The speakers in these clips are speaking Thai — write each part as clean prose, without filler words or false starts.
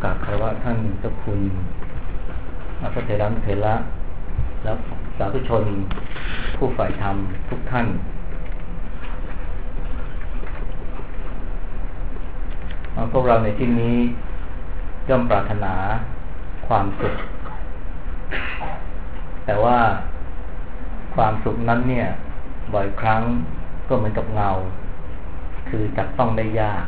กราบคารวะท่านเจ้าคุณพระเถระเถระและสาธุชนผู้ใฝ่ธรรมทุกท่านพวกเราในที่นี้ย่อมปรารถนาความสุขแต่ว่าความสุขนั้นเนี่ยบ่อยครั้งก็เหมือนกับเงาคือจับต้องได้ยาก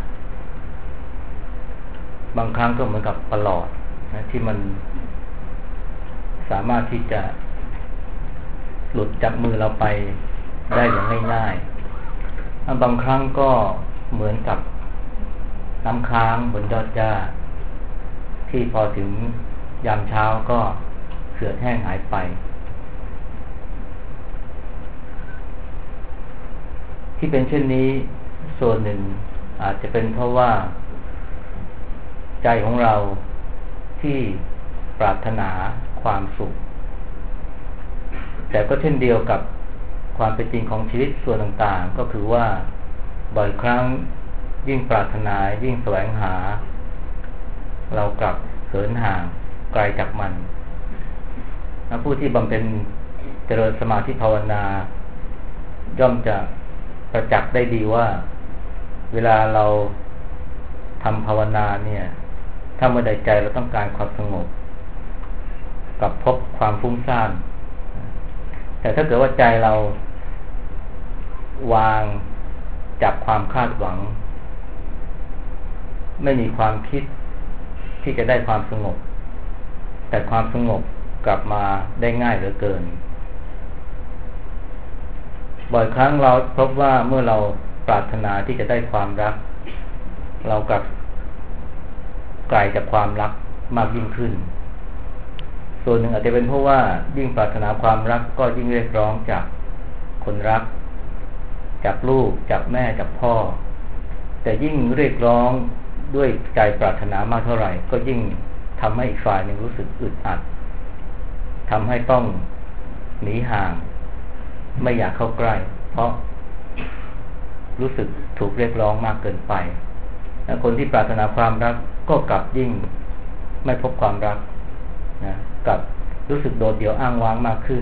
บางครั้งก็เหมือนกับประหลอดนะที่มันสามารถที่จะหลุดจากมือเราไปได้อย่างง่ายๆบางครั้งก็เหมือนกับน้ำค้างบนยอดหญ้าที่พอถึงยามเช้าก็เหือดแห้งหายไปที่เป็นเช่นนี้ส่วนหนึ่งอาจจะเป็นเพราะว่าใจของเราที่ปรารถนาความสุขแต่ก็เช่นเดียวกับความเป็นจริงของชีวิตส่วนต่างๆก็คือว่าบ่อยครั้งยิ่งปรารถนายิ่งแสวงหาเรากลับเหินห่างไกลจากมันผู้ที่บำเพ็ญเจริญสมาธิภาวนาย่อมจะประจักษ์ได้ดีว่าเวลาเราทำภาวนาเนี่ยถ้าเมื่อใดใจเราต้องการความสงบกับพบความฟุ้งซ่านแต่ถ้าเกิดว่าใจเราวางจับความคาดหวังไม่มีความคิดที่จะได้ความสงบแต่ความสงบกลับมาได้ง่ายเหลือเกินบ่อยครั้งเราพบว่าเมื่อเราปรารถนาที่จะได้ความรักเรากลับไกลจากความรักมากยิ่งขึ้นส่วนหนึ่งอาจจะเป็นเพราะว่ายิ่งปรารถนาความรักก็ยิ่งเรียกร้องจากคนรักจากลูกจากแม่จากพ่อแต่ยิ่งเรียกร้องด้วยใจปรารถนามากเท่าไหร่ก็ยิ่งทำให้อีกฝ่ายหนึ่งรู้สึกอึดอัดทำให้ต้องหนีห่างไม่อยากเข้าใกล้เพราะรู้สึกถูกเรียกร้องมากเกินไปและคนที่ปรารถนาความรักก็กลับยิ่งไม่พบความรักนะกลับรู้สึกโดดเดี่ยวอ้างว้างมากขึ้น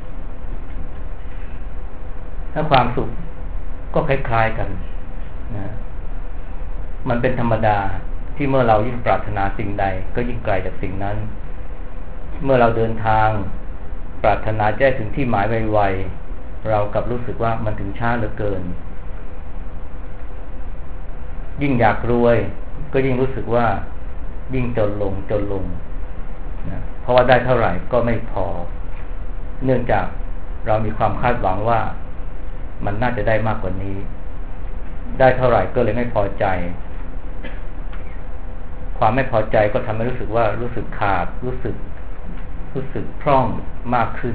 ถ้าความสุขก็คล้ายๆกันนะมันเป็นธรรมดาที่เมื่อเรายิ่งปรารถนาสิ่งใดก็ยิ่งไกลจากสิ่งนั้นเมื่อเราเดินทางปรารถนาจะถึงที่หมายไวๆเรากลับรู้สึกว่ามันถึงช้าเหลือเกินยิ่งอยากรวยก็ยิ่งรู้สึกว่ายิ่งจนลงนะเพราะว่าได้เท่าไหร่ก็ไม่พอเนื่องจากเรามีความคาดหวังว่ามันน่าจะได้มากกว่านี้ได้เท่าไหร่ก็เลยไม่พอใจความไม่พอใจก็ทำให้รู้สึกว่ารู้สึกขาดรู้สึกพร่องมากขึ้น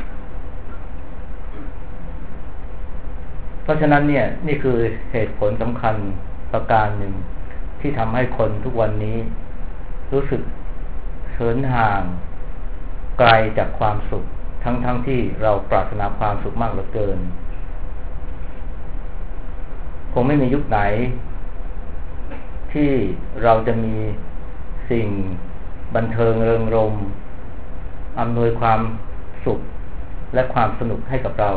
เพราะฉะนั้นเนี่ยนี่คือเหตุผลสำคัญประการหนึ่งที่ทำให้คนทุกวันนี้รู้สึกเหินห่างไกลจากความสุขทั้งที่เราปรารถนาความสุขมากเหลือเกินคงไม่มียุคไหนที่เราจะมีสิ่งบันเทิงเริงรมย์อำนวยความสุขและความสนุกให้กับเรา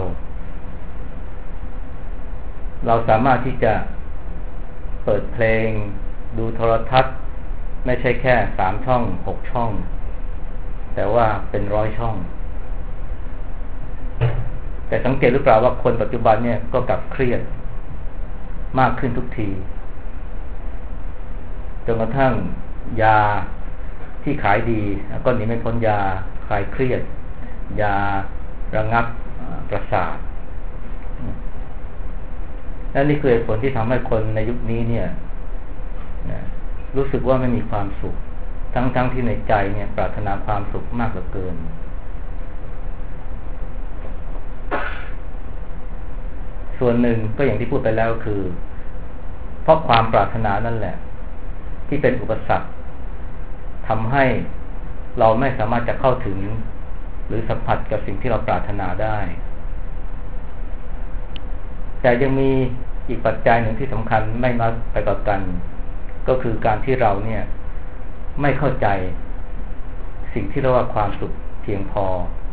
สามารถที่จะเปิดเพลงดูโทรทัศน์ไม่ใช่แค่3 ช่อง 6 ช่องแต่ว่าเป็น100 ช่องแต่สังเกตหรือเปล่าว่าคนปัจจุบันเนี่ยก็กลับเครียดมากขึ้นทุกทีจนกระทั่งยาที่ขายดีก็หนีไม่พ้นยาคลายเครียดยาระงับประสาทและนี่คือเหตุผลที่ทำให้คนในยุคนี้เนี่ยรู้สึกว่าไม่มีความสุขทั้งที่ในใจเนี่ยปรารถนาความสุขมากเหลือเกินส่วนหนึ่งก็อย่างที่พูดไปแล้วคือเพราะความปรารถนานั่นแหละที่เป็นอุปสรรคทำให้เราไม่สามารถจะเข้าถึงหรือสัมผัสกับสิ่งที่เราปรารถนาได้แต่ยังมีอีกปัจจัยหนึ่งที่สำคัญไม่น้อยไปกว่ากันก็คือการที่เราเนี่ยไม่เข้าใจสิ่งที่เรียกว่าความสุขเพียงพอ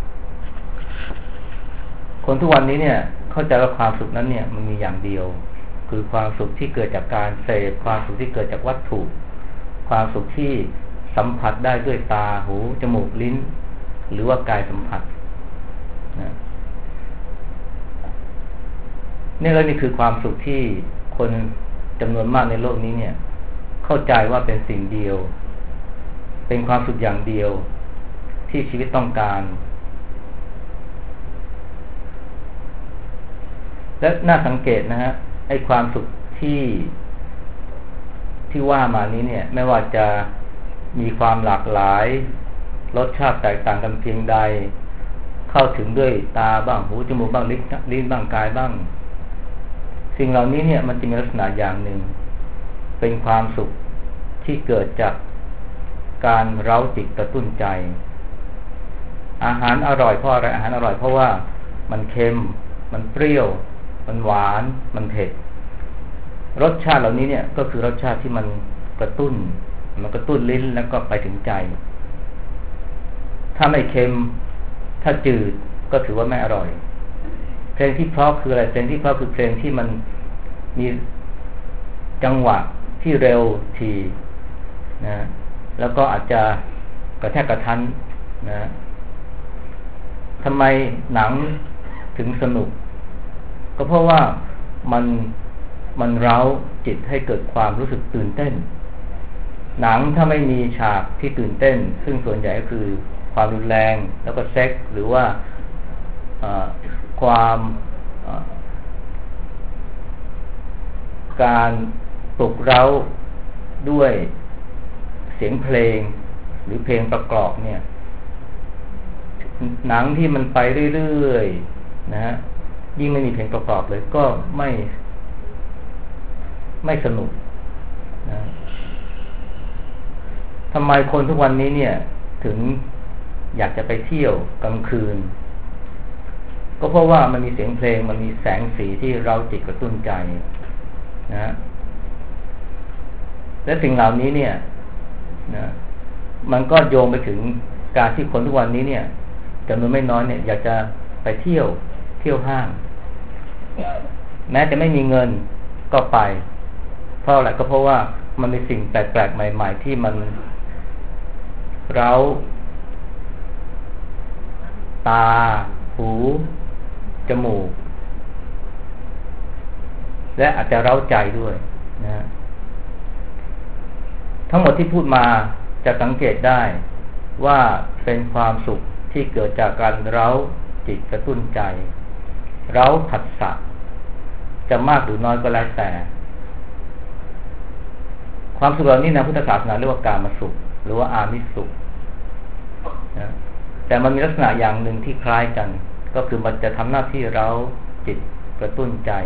คนทุกวันนี้เนี่ยเข้าใจว่าความสุขนั้นเนี่ยมันมีอย่างเดียวคือความสุขที่เกิดจากการเสพความสุขที่เกิดจากวัตถุความสุขที่สัมผัสได้ด้วยตาหูจมูกลิ้นหรือว่ากายสัมผัสนะนี่คือความสุขที่คนจำนวนมากในโลกนี้เนี่ยเข้าใจว่าเป็นสิ่งเดียวเป็นความสุขอย่างเดียวที่ชีวิตต้องการและน่าสังเกตนะฮะไอ้ความสุขที่ว่ามานี้เนี่ยไม่ว่าจะมีความหลากหลายรสชาติแตกต่างกันเพียงใดเข้าถึงด้วยตาบ้างหูจมูกบ้างลิ้นบ้างกายบ้างสิ่งเหล่านี้เนี่ยมันจะมีลักษณะอย่างหนึ่งเป็นความสุขที่เกิดจากการเร้าจิตกระตุ้นใจอาหารอร่อยเพราะอะไรอาหารอร่อยเพราะว่ามันเค็มมันเปรี้ยวมันหวานมันเผ็ดรสชาติเหล่านี้เนี่ยก็คือรสชาติที่มันกระตุ้นลิ้นแล้วก็ไปถึงใจถ้าไม่เค็มถ้าจืดก็ถือว่าไม่อร่อยเพลงที่เพราะคืออะไรเพลงที่เพราะคือเพลงที่มันมีจังหวะที่เร็วทีนะแล้วก็อาจจะกระแทกกระทันนะทำไมหนังถึงสนุกก็เพราะว่ามันเร้าจิตให้เกิดความรู้สึกตื่นเต้นหนังถ้าไม่มีฉากที่ตื่นเต้นซึ่งส่วนใหญ่ก็คือความรุนแรงแล้วก็เซ็กหรือว่าความการปลุกเร้าด้วยเสียงเพลงหรือเพลงประกอบเนี่ยหนังที่มันไปเรื่อยๆนะฮะยิ่งไม่มีเพลงประกอบเลยก็ไม่สนุกนะทำไมคนทุกวันนี้เนี่ยถึงอยากจะไปเที่ยวกลางคืนก็เพราะว่ามันมีเสียงเพลงมันมีแสงสีที่เราจิตกระตุ้นใจนะและสิ่งเหล่านี้เนี่ยนะมันก็โยงไปถึงการที่คนทุกวันนี้เนี่ยจำนวนไม่น้อยเนี่ยอยากจะไปเที่ยวห้างแม้จะไม่มีเงินก็ไปเพราะอะไรก็เพราะว่ามันมีสิ่งแปลกๆใหม่ๆที่มันเร้าตาหูจมูกและอาจจะเร้าใจด้วยนะทั้งหมดที่พูดมาจะสังเกตได้ว่าเป็นความสุขที่เกิดจากการเร้าจิตกระตุ้นใจเร้าผัสสะจะมากหรือน้อยก็แล้วแต่ความสุขเหล่านี้ในพุทธศาสนาเรียกว่ากามสุขหรือว่าอามิสสุขนะแต่มันมีลักษณะอย่างหนึ่งที่คล้ายกันก็คือมันจะทำหน้าที่เร้าจิตกระตุ้นใจ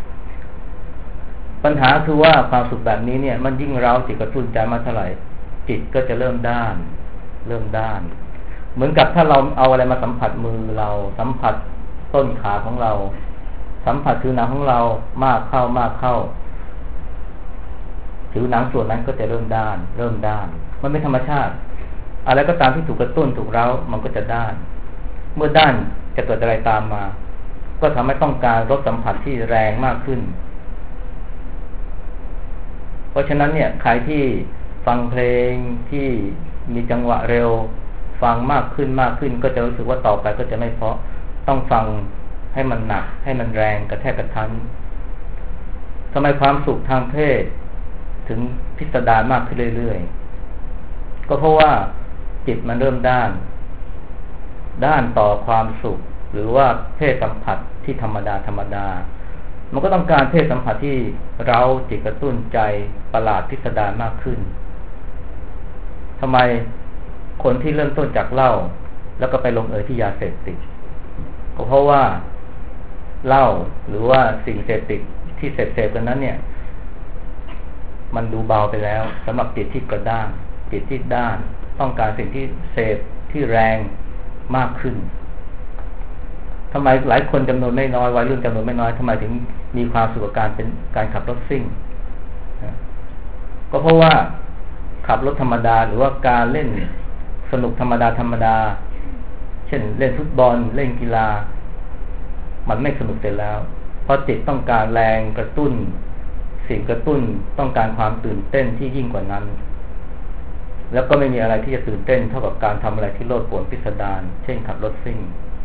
ปัญหาคือว่าความสุขแบบนี้เนี่ยมันยิ่งเร้าจิตกระตุ้นใจมากเท่าไหร่จิตก็จะเริ่มด้านเหมือนกับถ้าเราเอาอะไรมาสัมผัสมือเราสัมผัสต้นขาของเราสัมผัสผิวหนังของเรามากเข้าผิวหนังส่วนนั้นก็จะเริ่มด้านมันเป็นธรรมชาติอะไรก็ตามที่ถูกกระตุ้นถูกเร้ามันก็จะด้านเมื่อด้านจะเกิดอะไรตามมาก็ทำให้ต้องการรสสัมผัสที่แรงมากขึ้นเพราะฉะนั้นเนี่ยใครที่ฟังเพลงที่มีจังหวะเร็วฟังมากขึ้นก็จะรู้สึกว่าต่อไปก็จะไม่เพราะต้องฟังให้มันหนักให้มันแรงกระแทกกระทันทำไมความสุขทางเพศถึงพิสดารมากขึ้นเรื่อยๆก็เพราะว่าจิตมันเริ่มด้านต่อความสุขหรือว่าเพศสัมผัสที่ธรรมดามันก็ต้องการเพศสัมผัสที่เร้าจิตกระตุ้นใจประหลาดพิสดารมากขึ้นทำไมคนที่เริ่มต้นจากเหล้าแล้วก็ไปลงเอยที่ยาเสพติดก็เพราะว่าเหล้าหรือว่าสิ่งเสพติดที่เสพกันนั้นเนี่ยมันดูเบาไปแล้วสำหรับจิตที่กระด้างจิตที่ด้านต้องการสิ่งที่เสพที่แรงมากขึ้นทำไมหลายคนจำนวนไม่น้อยวัยรุ่นจำนวนไม่น้อยทำไมถึงมีความสุขกับการเป็นการขับรถซิ่งก็เพราะว่าขับรถธรรมดาหรือว่าการเล่นสนุกธรรมดาเช่นเล่นฟุตบอลเล่นกีฬามันไม่สนุกเสร็จแล้วเพราะจิตต้องการแรงกระตุ้นสิ่งกระตุ้นต้องการความตื่นเต้นที่ยิ่งกว่านั้นแล้วก็ไม่มีอะไรที่จะตื่นเต้นเท่ากับการทำอะไรที่โลดโผนพิสดารเช่นขับรถซิ่ง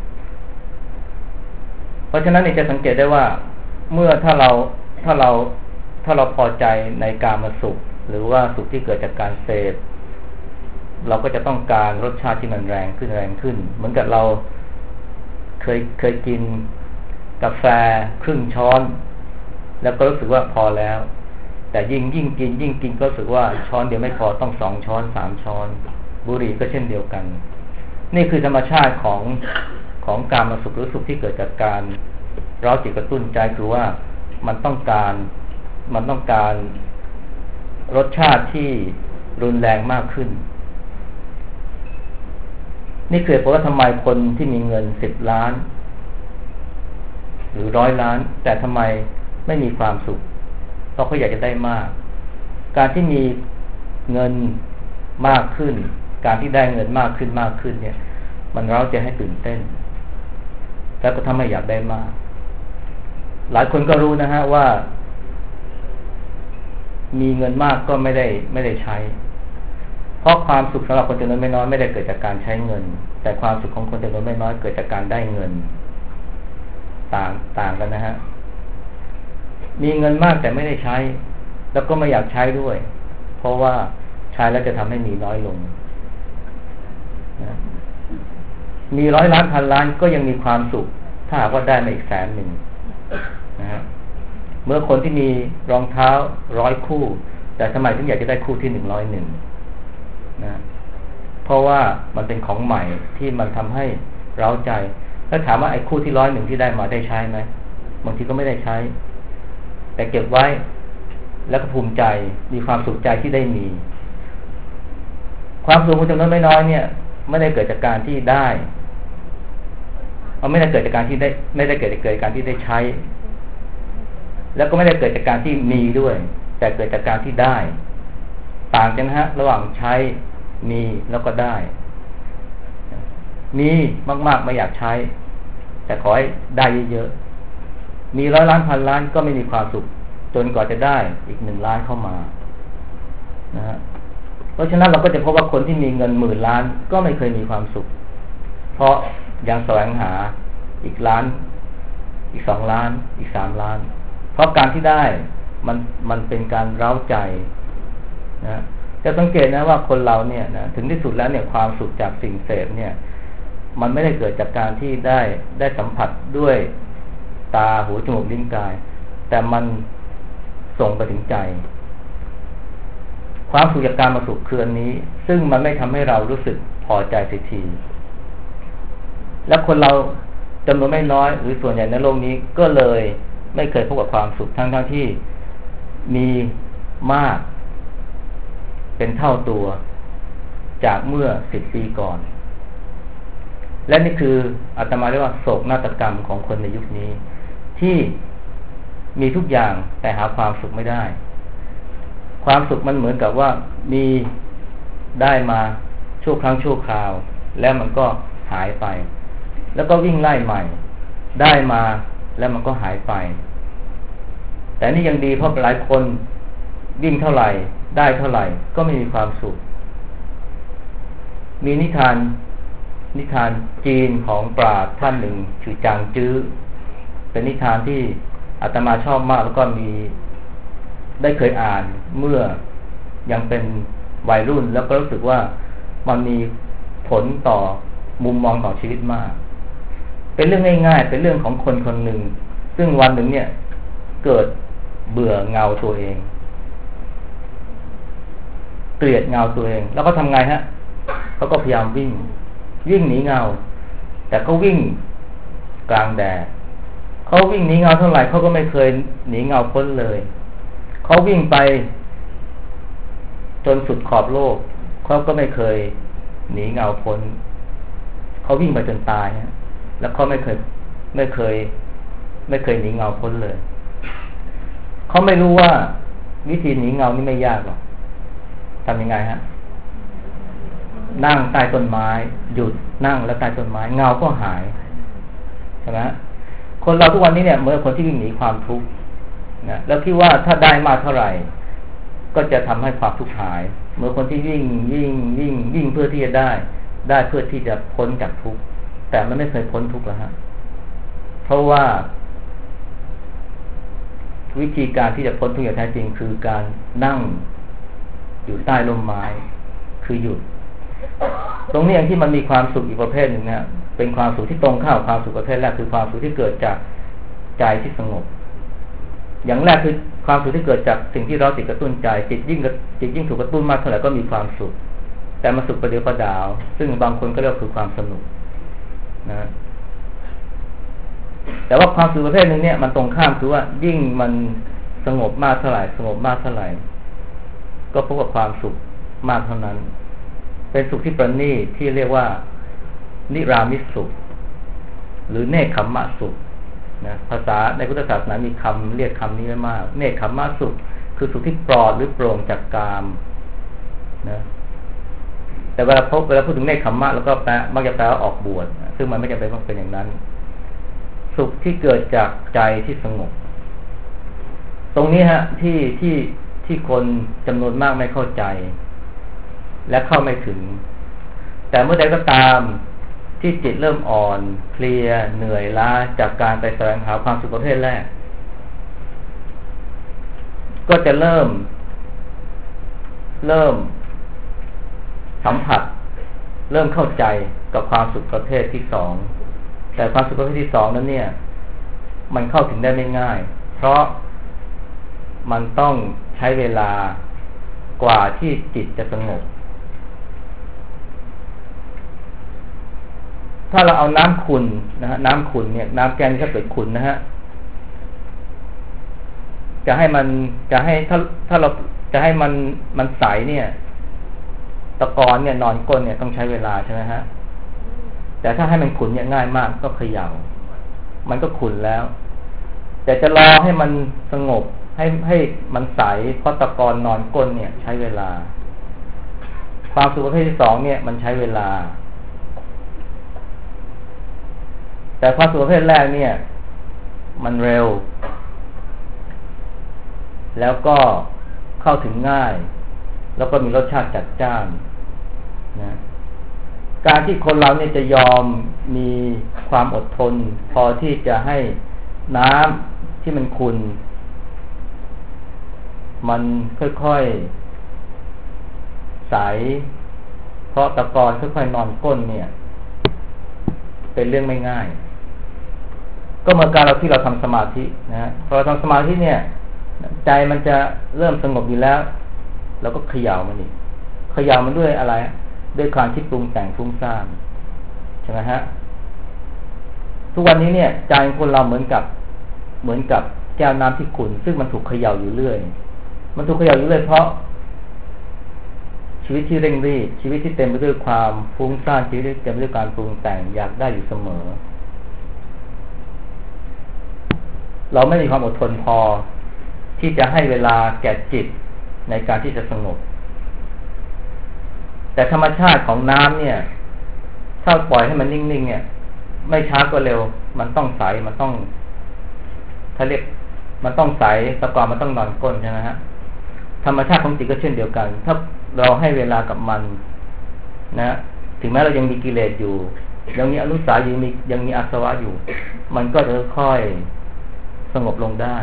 เพราะฉะนั้นจะสังเกตได้ว่าเมื่อถ้าเราพอใจในกามสุขหรือว่าสุขที่เกิดจากการเสพเราก็จะต้องการรสชาติที่มันแรงขึ้นเหมือนกับเราเคยกินกาแฟครึ่งช้อนแล้วก็รู้สึกว่าพอแล้วแต่ยิ่งกินก็รู้สึกว่าช้อนเดียวไม่พอต้อง2 ช้อน3 ช้อนบุหรี่ก็เช่นเดียวกันนี่คือธรรมชาติของกามสุขหรือสุขที่เกิดจากการเร้าจิตกระตุ้นใจคือว่ามันต้องการรสชาติที่รุนแรงมากขึ้นนี่คือเพราะว่าทำไมคนที่มีเงิน10 ล้านหรือ100 ล้านแต่ทำไมไม่มีความสุขเพราะเขาอยากจะได้มากการที่มีเงินมากขึ้นการที่ได้เงินมากขึ้นเนี่ยมันเร้าใจให้ตื่นเต้นแล้วก็ทำให้อยากได้มากหลายคนก็รู้นะฮะว่ามีเงินมากก็ไม่ได้ใช้เพราะความสุขสำหรับคนจำนวนไม่น้อยไม่ได้เกิดจากการใช้เงินแต่ความสุขของคนจำนวนไม่น้อยเกิดจากการได้เงินต่างกันนะฮะมีเงินมากแต่ไม่ได้ใช้แล้วก็ไม่อยากใช้ด้วยเพราะว่าใช้แล้วจะทำให้มีน้อยลงนะมี100 ล้าน1,000 ล้านก็ยังมีความสุขถ้าหากว่าได้มาอีก100,000นะฮะเมื่อคนที่มีรองเท้า100 คู่แต่ทำไมถึงอยากจะได้คู่ที่101นะเพราะว่ามันเป็นของใหม่ที่มันทำให้เร้าใจแล้วถามว่าไอ้คู่ที่101ที่ได้มาได้ใช้ไหมบางทีก็ไม่ได้ใช้แต่เก็บไว้แล้วก็ภูมิใจมีความสุขใจที่ได้มีความสุขของจำนวนไม่น้อยเนี่ยไม่ได้เกิดจากการที่ได้ไม่ได้เกิดจากการที่ได้ไม่ได้เกิดจากการที่ได้ใช้แล้วก็ไม่ได้เกิดจากการที่มีด้วยแต่เกิดจากการที่ได้ต่างกันนะฮะระหว่างใช้มีแล้วก็ได้มีมากๆไม่อยากใช้แต่ขอให้ได้เยอะๆมี100 ล้าน1,000 ล้านก็ไม่มีความสุขจนกว่าจะได้อีก1 ล้านเข้ามานะฮะเพราะฉะนั้นเราก็จะพบว่าคนที่มีเงิน10,000 ล้านก็ไม่เคยมีความสุขเพราะยังแสวงหาอีกล้านอีก2 ล้านอีก3 ล้านเพราะการที่ได้มันเป็นการเร้าใจนะจะสังเกตนะว่าคนเราเนี่ยนะถึงที่สุดแล้วเนี่ยความสุขจากสิ่งเสพเนี่ยมันไม่ได้เกิดจากการที่ได้สัมผัสด้วยตาหูจมูกลิ้นกายแต่มันส่งไปถึงใจความสุขจากการมาสุขคืออันนี้ซึ่งมันไม่ทำให้เรารู้สึกพอใจสักทีและคนเราจำนวนไม่น้อยหรือส่วนใหญ่ในโลกนี้ก็เลยไม่เคยพบกับความสุขทั้งที่มีมากเป็นเท่าตัวจากเมื่อ10 ปีก่อนและนี่คืออาตมาเรียกว่าโศกนาฏกรรมของคนในยุคนี้ที่มีทุกอย่างแต่หาความสุขไม่ได้ความสุขมันเหมือนกับว่ามีได้มาชั่วครั้งชั่วคราวแล้วมันก็หายไปแล้วก็วิ่งไล่ใหม่ได้มาแล้วมันก็หายไปแต่นี่ยังดีเพราะหลายคนวิ่งเท่าไหร่ได้เท่าไหร่ก็ไม่มีความสุขมีนิทานจีนของปราชญ์ท่านหนึ่งชื่อจางจื้อเป็นนิทานที่อาตมาชอบมากแล้วก็ได้เคยอ่านเมื่อยังเป็นวัยรุ่นแล้วก็รู้สึกว่ามันมีผลต่อมุมมองของชีวิตมากเป็นเรื่องง่ายๆเป็นเรื่องของคนคนหนึ่งซึ่งวันหนึ่งเนี่ยเกิดเบื่อเงาตัวเองเกลียดเงาตัวเองแล้วก็ทำไงฮะเขาก็พยายามวิ่งหนีเงาแต่เขาวิ่งกลางแดดเขาวิ่งหนีเงาเท่าไหร่เขาก็ไม่เคยหนีเงาพ้นเลยเขาวิ่งไปจนสุดขอบโลกเขาก็ไม่เคยหนีเงาพ้นเขาวิ่งไปจนตายฮะแล้วเขาไม่เคยหนีเงาพ้นเลยเขาไม่รู้ว่าวิธีหนีเงานี่ไม่ยากหรอกทำยังไงฮะนั่งใต้ต้นไม้หยุดนั่งแล้วใต้ต้นไม้เงาก็หายใช่ไหมคนเราทุกวันนี้เนี่ยเหมือนคนที่วิ่งหนีความทุกข์นะแล้วคิดว่าถ้าได้มากเท่าไหร่ก็จะทำให้ความทุกข์หายเหมือนคนที่วิ่งเพื่อที่จะได้เพื่อที่จะพ้นจากทุกข์แต่มันไม่เคยพ้นทุกข์แล้วฮะเพราะว่าวิธีการที่จะพ้นทุกข์อย่างแท้จริงคือการนั่งอยู่ใต้ร่มไม้คือหยุดตรงนี้เองที่มันมีความสุขอีกประเภทหนึ่งนะเป็นความสุขที่ตรงข้ามความสุขประเภทแรกคือความสุขที่เกิดจากใจที่สงบอย่างแรกคือความสุขที่เกิดจากสิ่งที่เราติดกระตุ้นใจจิตยิ่งถูกกระตุ้นมากเท่าไหร่ก็มีความสุขแต่มาสุขประเดี๋ยวประดาวซึ่งบางคนก็เรียกคือความสนุกนะแต่ว่าความสุขประเภทนึงเนี่ยมันตรงข้ามคือว่ายิ่งมันสงบมากเท่าไหร่ก็พบกับความสุขมากเท่านั้นเป็นสุขที่ประณีตที่เรียกว่านิรามิตสุขหรือเนคขมมะสุขนะภาษาในพุทธศาสนามีคำเรียกคำนี้ไว้มากเนคขมมะสุขคือสุขที่ปลอดหรือโปร่งจากกามนะแต่เวลาพูดถึงเนคขมมะแล้วก็มักจะแปลว่าออกบวชซึ่งมันไม่จำเป็นต้องเป็นอย่างนั้นสุขที่เกิดจากใจที่สงบตรงนี้ฮะที่คนจำนวนมากไม่เข้าใจและเข้าไม่ถึงแต่เมื่อใดก็ตามที่จิตเริ่มอ่อนเพลียเหนื่อยล้าจากการไปแสวงหาความสุขประเภทแรกก็จะเริ่มสัมผัสเริ่มเข้าใจกับความสุขประเภทที่สองแต่ความสุขประเภทที่สองนั้นเนี่ยมันเข้าถึงได้ไม่ง่ายเพราะมันต้องใช้เวลากว่าที่จิตจะสงบถ้าเราเอาน้ำขุ่นนะฮะน้ำขุ่นเนี่ยน้ำแกงที่ถ้าเกิดขุ่นนะฮะถ้าเราจะให้มันใสเนี่ยตะกอนเนี่ยนอนก้นเนี่ยต้องใช้เวลาใช่ไหมฮะแต่ถ้าให้มันขุ่นเนี่ยง่ายมากก็เขย่ามันก็ขุ่นแล้วแต่จะรอให้มันสงบให้มันใสเพราะตะกอนนอนก้นเนี่ยใช้เวลาความสุขประเภทที่สองเนี่ยมันใช้เวลาแต่ความสุขประเภทแรกเนี่ยมันเร็วแล้วก็เข้าถึงง่ายแล้วก็มีรสชาติจัดจ้านนะการที่คนเราเนี่ยจะยอมมีความอดทนพอที่จะให้น้ำที่มันขุ่นมันค่อยๆใสเพราะตะกอนค่อยๆนอนก้นเนี่ยเป็นเรื่องไม่ง่ายก็เหมือนการที่เราทำสมาธินะพอเราทำสมาธิเนี่ยใจมันจะเริ่มสงบอยู่แล้วแล้วก็เขย่ามันอีกเขย่ามันด้วยอะไรด้วยความคิดปรุงแต่งฟุ้งซ่านใช่ไหมฮะทุกวันนี้เนี่ยใจคนเราเหมือนกับแก้วน้ำที่ขุ่นซึ่งมันถูกเขย่าอยู่เรื่อยเพราะชีวิตที่เร่งรีบชีวิตที่เต็มไปด้วยความฟุ้งซ่านชีวิตที่เต็มไปด้วยการปรุงแต่งอยากได้อยู่เสมอเราไม่มีความอดทนพอที่จะให้เวลาแก่จิตในการที่จะสงบแต่ธรรมชาติของน้ำเนี่ยถ้าปล่อยให้มันนิ่งๆเนี่ยไม่ช้าก็เร็วมันต้องใสมันต้องใสตะกอนมันต้องนอนก้นใช่ไหมฮะธรรมชาติของจิตก็เช่นเดียวกันถ้าเราให้เวลากับมันนะถึงแม้เรายังมีกิเลสอยู่ยังมีอนุสัยยังมีอาสวะอยู่มันก็จะค่อยสงบลงได้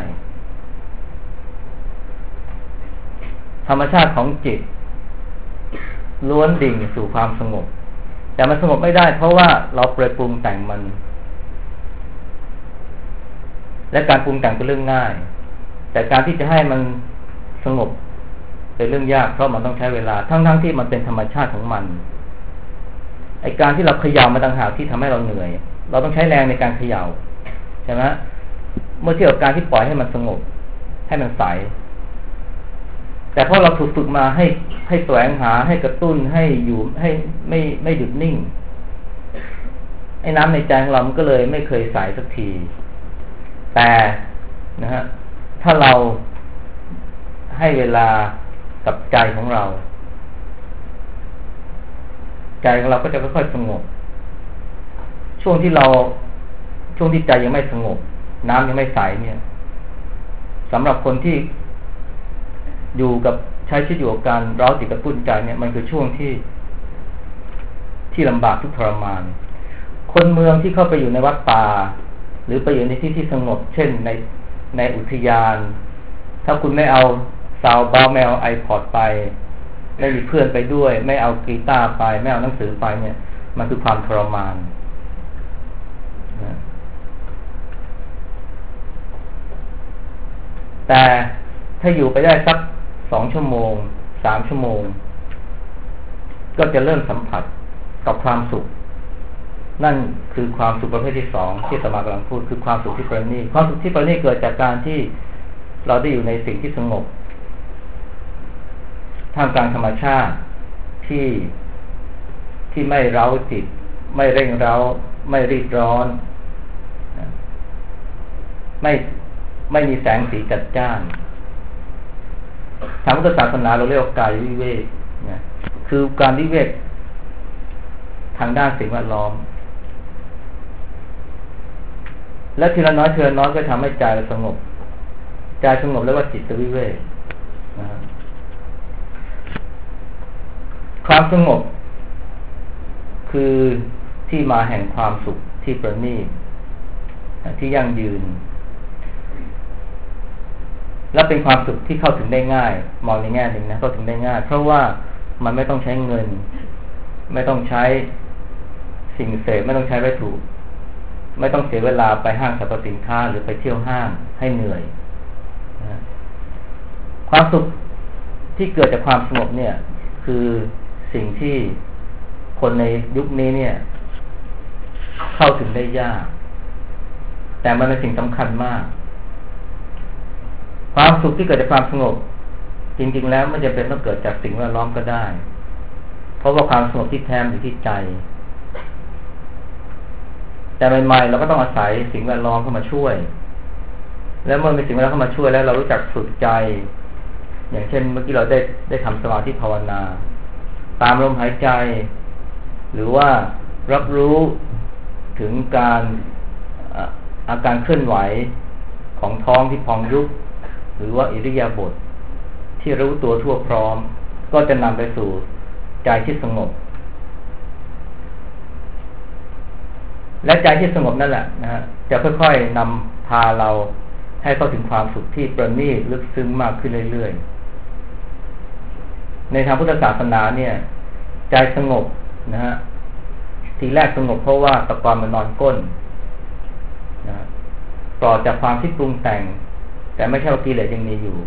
ธรรมชาติของจิตล้วนดิ่งสู่ความสงบแต่มันสงบไม่ได้เพราะว่าเราปรุงแต่งมันและการปรุงแต่งเป็นเรื่องง่ายแต่การที่จะให้มันสงบเป็นเรื่องยากเพราะมันต้องใช้เวลาทั้งที่มันเป็นธรรมชาติของมันไอการที่เราเขย่ามาต่างหากที่ทำให้เราเหนื่อยเราต้องใช้แรงในการเขย่าใช่ไหมเมื่อเทียบกับการที่ปล่อยให้มันสงบให้มันใสแต่พอเราถูกฝึกมาให้แสวงหาให้กระตุ้นให้อยู่ให้ไม่หยุดนิ่งไอ้น้ำในใจของเรามันก็เลยไม่เคยใสสักทีแต่นะฮะถ้าเราให้เวลากับใจของเราใจของเราก็จะค่อยๆสงบช่วงที่ใจยังไม่สงบน้ำยังไม่ใสเนี่ยสำหรับคนที่อยู่กับใช้ชีวิตอยู่กับการเร้าจิตกระตุ้นใจเนี่ยมันคือช่วงที่ลำบากทุกข์ทรมานคนเมืองที่เข้าไปอยู่ในวัดป่าหรือไปอยู่ในที่ที่สงบเช่นในอุทยานถ้าคุณไม่เอาซาวด์บาร์ไม่เอาไอพอดไปไม่มีเพื่อนไปด้วยไม่เอากีตาร์ไปไม่เอาหนังสือไปเนี่ยมันคือความทรมานนะแต่ถ้าอยู่ไปได้สัก2 ชั่วโมง3 ชั่วโมงก็จะเริ่มสัมผัสกับความสุขนั่นคือความสุขประเภทที่2ที่อาตมากำลังพูดคือความสุขที่ประณีตความสุขที่ประณีตเกิดจากการที่เราได้อยู่ในสิ่งที่สงบท่ามกลางธรรมชาติที่ไม่เร้าจิตไม่เร่งเร้าไม่รีบร้อนไม่มีแสงสีจัดจ้านทางพุทธศาสนาเราเรียกว่ากายวิเวกนะคือการวิเวกทางด้านสิ่งแวดล้อมและทีละน้อยก็ทำให้ใจสงบใจสงบแล้วว่าจิตวิเวกนะความสงบคือที่มาแห่งความสุขที่ประณีตที่ยั่งยืนและเป็นความสุขที่เข้าถึงได้ง่ายมองในแง่หนึ่งนะเข้าถึงได้ง่ายเพราะว่ามันไม่ต้องใช้เงินไม่ต้องใช้สิ่งเสพไม่ต้องใช้วัตถุไม่ต้องเสียเวลาไปห้างสรรพสินค้าหรือไปเที่ยวห้างให้เหนื่อยนะความสุขที่เกิดจากความสงบเนี่ยคือสิ่งที่คนในยุคนี้เนี่ยเข้าถึงได้ยากแต่มันเป็นสิ่งสำคัญมากความสุขที่เกิดจากความสงบจริงๆแล้วไม่จำเป็นต้องเกิดจากสิ่งแวดล้อมก็ได้เพราะว่าความสงบที่แท้อยู่ที่ใจแต่ใหม่ๆเราก็ต้องอาศัยสิ่งแวดล้อมเข้ามาช่วยแล้วเมื่อมีสิ่งแวดล้อมเข้ามาช่วยแล้วเรารู้จักฝึกใจอย่างเช่นเมื่อกี้เราได้ทำสมาธิภาวนาตามลมหายใจหรือว่ารับรู้ถึงอาการเคลื่อนไหวของท้องที่พองยุบหรือว่าอิริยาบถที่รู้ตัวทั่วพร้อมก็จะนำไปสู่ใจที่สงบและใจที่สงบนั่นแหละนะฮะจะค่อยๆนำพาเราให้เข้าถึงความสุขที่ประณีตลึกซึ้งมากขึ้นเรื่อยๆในทางพุทธศาสนาเนี่ยใจสงบนะฮะทีแรกสงบเพราะว่าตะกอนมันนอนก้นนะปลอดจากความที่ปรุงแต่งแต่ไม่ใช่ว่ากิเลสยังมีอยู่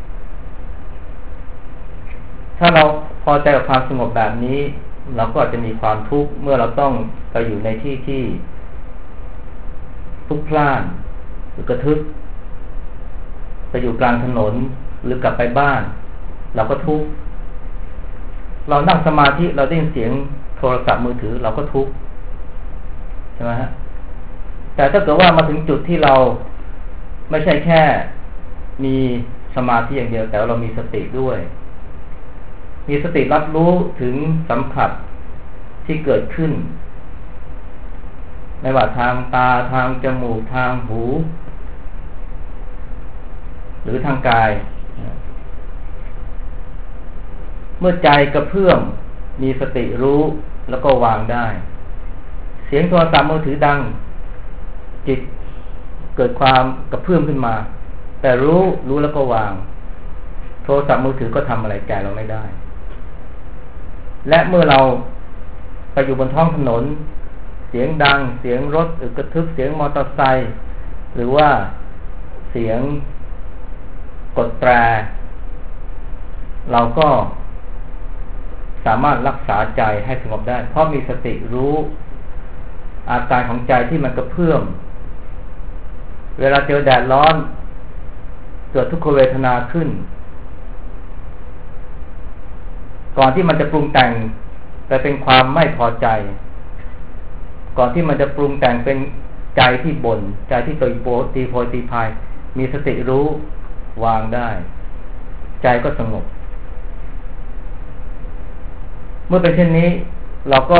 ถ้าเราพอใจกับความสงบแบบนี้เราก็อาจจะมีความทุกข์เมื่อเราต้องไปอยู่ในที่พลุกพล่านหรือกระทึกไปอยู่กลางถนนหรือกลับไปบ้านเราก็ทุกข์เรานั่งสมาธิเราได้ยินเสียงโทรศัพท์มือถือเราก็ทุกข์ใช่ไหมฮะแต่ถ้าเกิดว่ามาถึงจุดที่เราไม่ใช่แค่มีสมาธิอย่างเดียวแต่เรามีสติด้วยมีสติรับรู้ถึงสัมผัสที่เกิดขึ้นไม่ว่าทางตาทางจมูกทางหูหรือทางกายเมื่อใจกระเพื่อมมีสติรู้แล้วก็วางได้เสียงโทรศัพท์มือถือดังจิตเกิดความกระเพื่อมขึ้นมาแต่รู้แล้วก็วางโทรศัพท์มือถือก็ทำอะไรแกเราไม่ได้และเมื่อเราไปอยู่บนท้องถนนเสียงดังเสียงรถกระทึกเสียงมอเตอร์ไซค์หรือว่าเสียงกดแตรเราก็สามารถรักษาใจให้สงบได้เพราะมีสติรู้อาการของใจที่มันกระเพื่อมเวลาเจอแดดร้อนเกิดทุกขเวทนาขึ้นก่อนที่มันจะปรุงแต่งไปเป็นความไม่พอใจก่อนที่มันจะปรุงแต่งเป็นใจที่บ่นใจที่ตีโพยตีพายมีสติรู้วางได้ใจก็สงบเมื่อเป็นเช่นนี้เราก็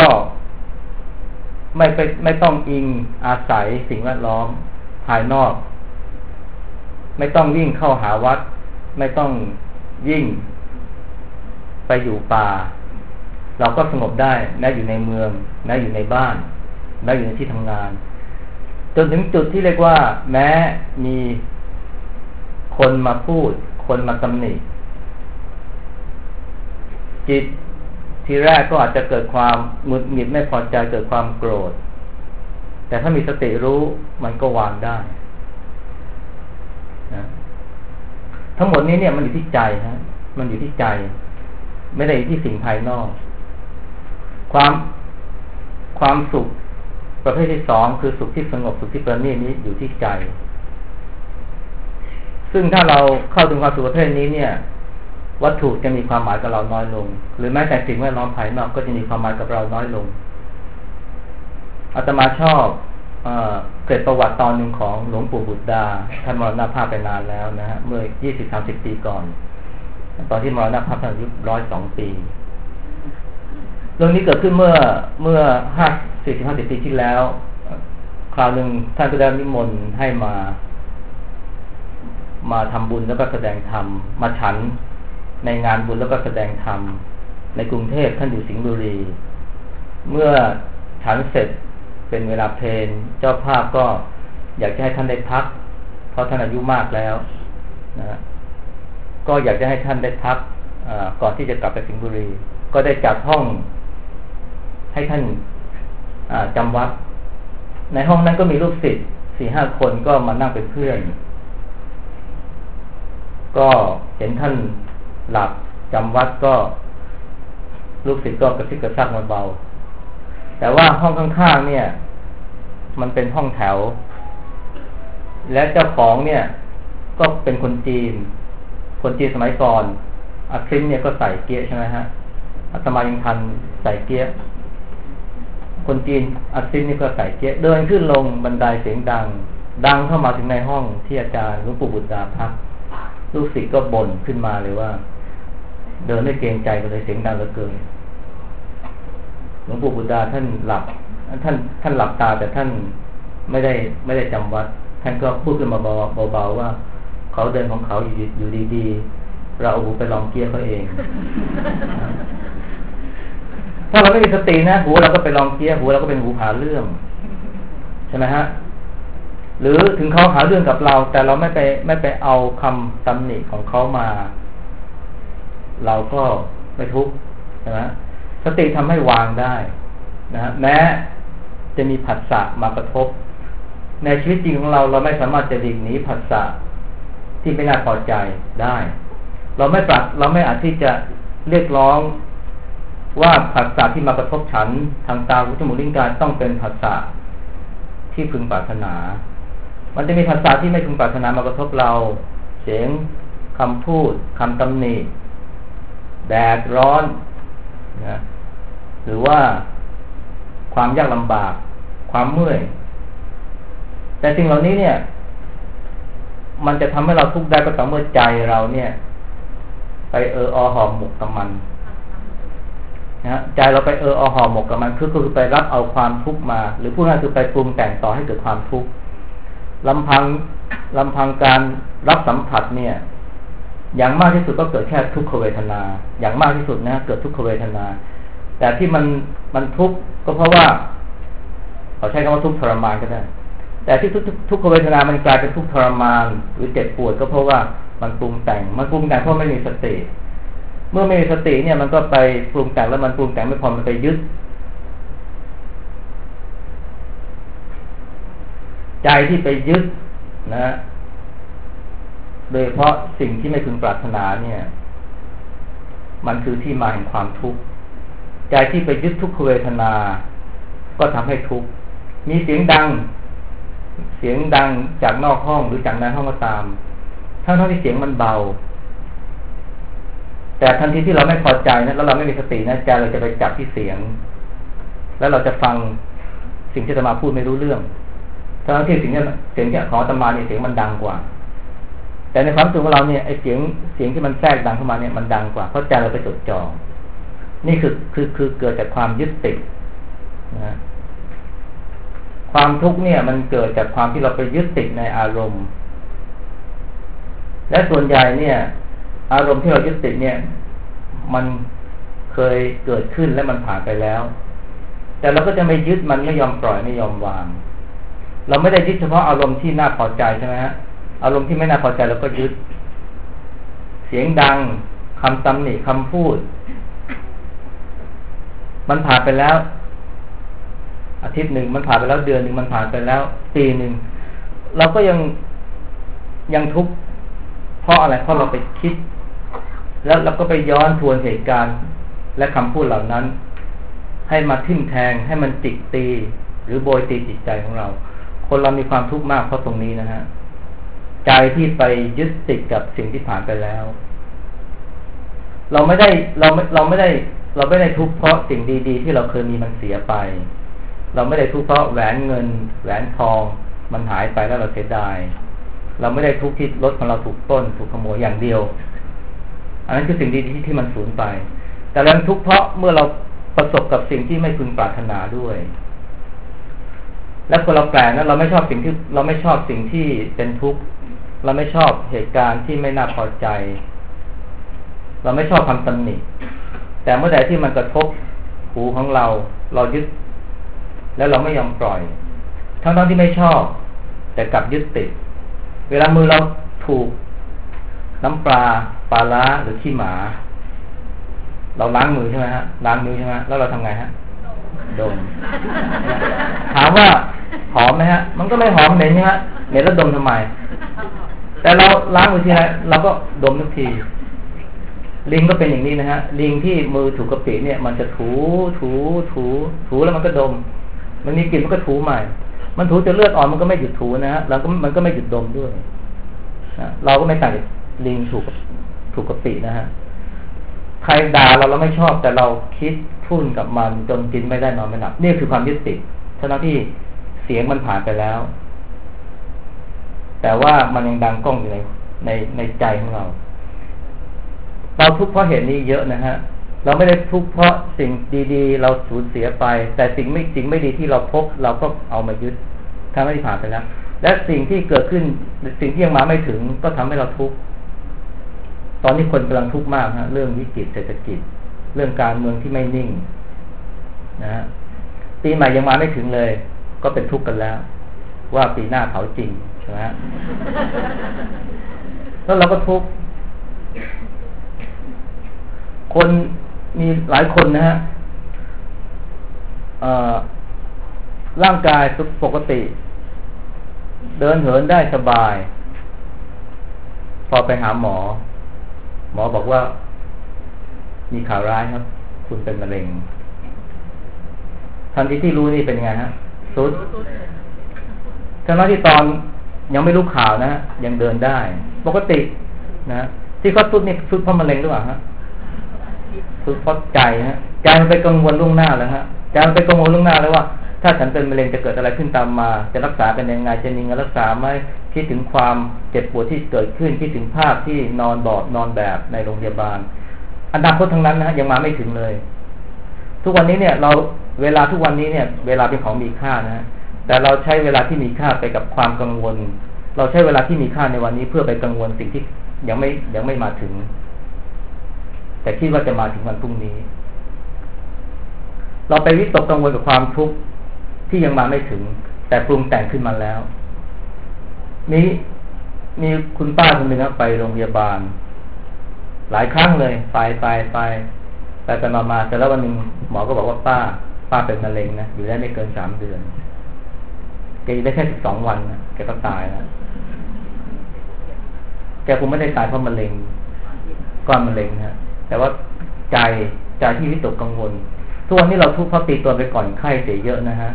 ไม่ต้องอิงอาศัยสิ่งแวดล้อมภายนอกไม่ต้องวิ่งเข้าหาวัดไม่ต้องยิ่งไปอยู่ป่าเราก็สงบได้แม้อยู่ในเมืองแม้อยู่ในบ้านแม้อยู่ในที่ทำงานจนถึงจุดที่เรียกว่าแม้มีคนมาพูดคนมาตำหนิจิตทีแรกก็อาจจะเกิดความหงุดหงิดไม่พอใจเกิดความโกรธแต่ถ้ามีสติรู้มันก็วางได้นะทั้งหมดนี้เนี่ยมันอยู่ที่ใจฮะมันอยู่ที่ใจไม่ได้อยู่ที่สิ่งภายนอกความสุขประเภทที่สองคือสุขที่สงบสุขที่ประณีตนี้อยู่ที่ใจซึ่งถ้าเราเข้าถึงความสุขประเภทนี้เนี่ยวัตถุจะมีความหมายกับเราน้อยลงหรือแม้แต่สิ่งแวดล้อมภายนอกก็จะมีความหมายกับเราน้อยลงอาตมาชอบเกร็ดประวัติตอนหนึ่งของหลวงปู่บุตรดาท่านมรณภาพไปนานแล้วนะฮะเมื่อ 20-30 ปีก่อนตอนที่มรณภาพท่านอายุ102 ปีเรื่องนี้เกิดขึ้นเมื่อ 40-50 ปีที่แล้วคราวหนึ่งท่านก็ได้นิมนต์ให้มาทำบุญแล้วก็แสดงธรรมมาฉันในงานบุญแล้วก็แสดงธรรมในกรุงเทพท่านอยู่สิงห์บุรีเมื่อฉันเสร็จเป็นเวลาเพลนเจ้าภาพก็อยากจะให้ท่านได้พักเพราะท่านอายุมากแล้วนะก็อยากจะให้ท่านได้พักก่อนที่จะกลับไปสิงห์บุรีก็ได้จัดห้องให้ท่านจำวัดในห้องนั้นก็มีลูกศิษย์ 4-5 คนก็มานั่งเป็นเพื่อนก็เห็นท่านหลับจำวัดก็ลูกศิษย์ก็กระซิบกระซาบเบาๆแต่ว่าห้องข้างๆเนี่ยมันเป็นห้องแถวและเจ้าของเนี่ยก็เป็นคนจีนสมัยก่อนอาคริมเนี่ยก็ใส่เกี๊ยใช่ไหมฮะอาตมายังทันใส่เกี๊ยคนจีนอาคริมนี่ก็ใส่เกี๊ยเดินขึ้นลงบันไดเสียงดังเข้ามาถึงในห้องที่อาจารย์หลวงปู่บุตรดาพักลูกศิษย์ก็บ่นขึ้นมาเลยว่าเดินไม่เกรงใจกันเลยเสียงดังเหลือเกินหลวงปู่บุตรดาท่านหลับตาแต่ท่านไม่ได้จำวัดท่านก็พูดขึ้นมาเบาๆว่าเขาเดินของเขาอยู่ดีๆเราเอาหูไปลองเกี๊ยเขาเองถ้าเราไม่มีสตินะหูเราก็ไปลองเกี๊ยหูเราก็เป็นหูหาเรื่องใช่ไหมฮะหรือถึงเขาหาเรื่องกับเราแต่เราไม่ไปเอาคำตำหนิของเขามาเราก็ไม่ทุกข์ใช่ไหมสติทำให้วางได้นะแม้จะมีผัสสะมากระทบในชีวิตจริงของเราไม่สามารถจะหลีกหนีผัสสะที่ไม่น่าพอใจได้เราไม่อาจที่จะเรียกร้องว่าผัสสะที่มากระทบฉันทางตาหูจมูกลิ้นกายต้องเป็นผัสสะที่พึงปรารถนามันจะมีผัสสะที่ไม่พึงปรารถนามากระทบเราเสียงคำพูดคำตำหนิแดดร้อนนะหรือว่าความยากลำบากความเมื่อยแต่สิ่งเหล่านี้เนี่ยมันจะทำให้เราทุกข์ได้ก็ต่อเมื่อใจเราเนี่ยไปอหอมหมกกับมันนะใจเราไปอหอมหมกกับมันคือไปรับเอาความทุกข์มาหรือพูดง่ายคือไปปรุงแต่งต่อให้เกิดความทุกข์ลำพังการรับสัมผัสเนี่ยอย่างมากที่สุดก็เกิดแค่ทุกขเวทนาอย่างมากที่สุดนะเกิดทุกขเวทนาแต่ที่มันทุกข์ก็เพราะว่าเขาใช้คำว่าทุกข์ทรมานก็ได้แต่ที่ทุกขเวทนามันกลายเป็นทุกข์ทรมานหรือเจ็บปวดก็เพราะว่ามันปรุงแต่งเพราะไม่มีสติเมื่อไม่มีสติเนี่ยมันก็ไปปรุงแต่งแล้วมันปรุงแต่งไม่พอมันไปยึดใจที่ไปยึดนะโดยเฉพาะสิ่งที่ไม่พึงปรารถนาเนี่ยมันคือที่มาแห่งความทุกข์ใจที่ไปยึดทุกขเวทนาก็ทำให้ทุกข์มีเสียงดังจากนอกห้องหรือจากในห้องก็ตามทั้งที่เสียงมันเบาแต่ทันทีที่เราไม่พอใจนะแล้วเราไม่มีสตินะใจเราจะไปจับที่เสียงแล้วเราจะฟังสิ่งที่อาตมาพูดไม่รู้เรื่องทั้งที่เสียงที่ของอาตมาเนี่ยเสียงมันดังกว่าแต่ในความรู้สึกของเราเนี่ยไอ้เสียงที่มันแทรกดังเข้ามาเนี่ยมันดังกว่าเพราะใจเราไปจดจ่อนี่คือเกิดจากความยึดติดนะความทุกข์เนี่ยมันเกิดจากความที่เราไปยึดติดในอารมณ์และส่วนใหญ่เนี่ยอารมณ์ที่เรายึดติดเนี่ยมันเคยเกิดขึ้นและมันผ่านไปแล้วแต่เราก็จะไม่ยึดมันไม่ยอมปล่อยไม่ยอมวางเราไม่ได้ยึดเฉพาะอารมณ์ที่น่าพอใจใช่ไหมฮะอารมณ์ที่ไม่น่าพอใจเราก็ยึดเสียงดังคำตำหนิคำพูดมันผ่านไปแล้วอาทิตย์หนึ่งมันผ่านไปแล้วเดือนหนึ่งมันผ่านไปแล้วปีหนึ่งเราก็ยังทุกข์เพราะอะไรเพราะเราไปคิดแล้วเราก็ไปย้อนทวนเหตุการณ์และคำพูดเหล่านั้นให้มาทิ่มแทงให้มันจิกตีหรือโบยตีจิตใจของเราคนเรามีความทุกข์มากเพราะตรงนี้นะฮะใจที่ไปยึดติดกับสิ่งที่ผ่านไปแล้วเราไม่ได้ทุกข์เพราะสิ่งดีๆที่เราเคยมีมันเสียไปเราไม่ได้ทุกข์เพราะแหวนเงินแหวนทองมันหายไปแล้วเราเสียดายเราไม่ได้ทุกข์ที่รถของเราถูกปล้นถูกขโมยอย่างเดียวอันนั้นคือสิ่งดีๆที่มันสูญไปแต่เราทุกข์เพราะเมื่อเราประสบกับสิ่งที่ไม่พึงปรารถนาด้วยและคนเราแปลกนะเราไม่ชอบสิ่งที่เป็นทุกข์เราไม่ชอบเหตุการณ์ที่ไม่น่าพอใจเราไม่ชอบคำตำหนิแต่เมื่อใดที่มันกระทบหูของเรายึดแล้วเราไม่ยอมปล่อยทั้งที่ไม่ชอบแต่กลับยึดติดเวลามือเราถูกน้ำปลาร้าหรือขี้หมาเราล้างมือใช่ไหมฮะล้างนิ้วใช่ไหมแล้วเราทำไงฮะดมถามว่าหอมไหมฮะมันก็ไม่หอมเหม็นใช่ไหมเหม็นแล้วดมทำไมแต่เราล้างมือทีไรเราก็ดมทุกทีลิงก็เป็นอย่างนี้นะฮะลิงที่มือถูกกระปิเนี่ยมันจะถูแล้วมันก็ดมมันมีกลิ่นมันก็ถูใหม่มันถูจะเลือดอ่อนมันก็ไม่หยุดถูนะฮะแล้วก็มันก็ไม่หยุดดมด้วยนะเราก็ไม่ต่างจากลิงถูกกระปินะฮะใครด่าเราไม่ชอบแต่เราคิดทุ่นกับมันจนกินไม่ได้นอนไม่หลับนี่คือความยึดติดทั้งที่เสียงมันผ่านไปแล้วแต่ว่ามันยังดังก้องอยู่ในใจของเราทุกข์เพราะเหตุนี้เยอะนะฮะเราไม่ได้ทุกข์เพราะสิ่งดีๆเราสูญเสียไปแต่สิ่งไม่ดีที่เราพบเราก็เอามายึดทั้งที่ผ่านไปแล้วและสิ่งที่เกิดขึ้นสิ่งที่ยังมาไม่ถึงก็ทำให้เราทุกข์ตอนนี้คนกำลังทุกข์มากฮะเรื่องวิกฤตเศรษฐกิจเรื่องการเมืองที่ไม่นิ่งนะฮะปีใหม่ยังมาไม่ถึงเลยก็เป็นทุกข์กันแล้วว่าปีหน้าเผาจริงใช่ไหมฮะแล้วเราก็ทุกข์คนมีหลายคนนะฮะร่างกายปกติเดินเหินได้สบายพอไปหาหมอบอกว่ามีข่าวร้ายครับคุณเป็นมะเร็งทันทีที่รู้นี่เป็นไงฮะสุดทั้งที่ตอนยังไม่รู้ข่าวนะยังเดินได้ปกตินะที่เขาสุดนี่สุดเพราะมะเร็งหรือเปล่าฮะสุดเพราะใจฮะใจมันไปกังวลล่วงหน้าแล้วฮะใจมันไปกังวลล่วงหน้าแล้วว่าถ้าฉันเป็นมะเร็งจะเกิดอะไรขึ้นตามมาจะรักษาเป็นยังไงจะมีเงินรักษาไหมคิดถึงความเจ็บปวดที่เกิดขึ้นคิดถึงภาพที่นอนแบบในโรงพยาบาลอนาคตทั้งนั้นนะยังมาไม่ถึงเลยทุกวันนี้เนี่ยเวลาทุกวันนี้เนี่ยเวลาเป็นของมีค่านะแต่เราใช้เวลาที่มีค่าไปกับความกังวลเราใช้เวลาที่มีค่าในวันนี้เพื่อไปกังวลสิ่งที่ยังไม่มาถึงแต่คิดว่าจะมาถึงวันพรุ่งนี้เราไปวิตกกังวลกับความทุกข์ที่ยังมาไม่ถึงแต่ปรุงแต่งขึ้นมาแล้วมีคุณป้าคนหนึ่งไปโรงพยาบาลหลายครั้งเลยไปมาแต่แล้ววันหนึ่งหมอก็บอกว่าป้าเป็นมะเร็งนะอยู่ได้ไม่เกิน3 เดือนแกอยู่ได้แค่12 วันนะแกก็ตายแล้วแกคงไม่ได้ตายเพราะมะเร็งก้อนมะเร็งนะแต่ว่าใจที่วิตกกังวลทุกวันนี้เราทุกข์เพราะตีตัวไปก่อนไข้เสียเยอะนะฮะ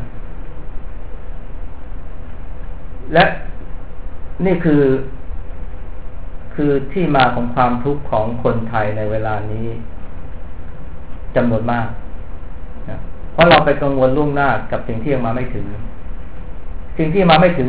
และนี่คือที่มาของความทุกข์ของคนไทยในเวลานี้จำนวนมากนะเพราะเราไปกังวลล่วงหน้ากับสิ่งที่ยังมาไม่ถึงสิ่งที่มาไม่ถึง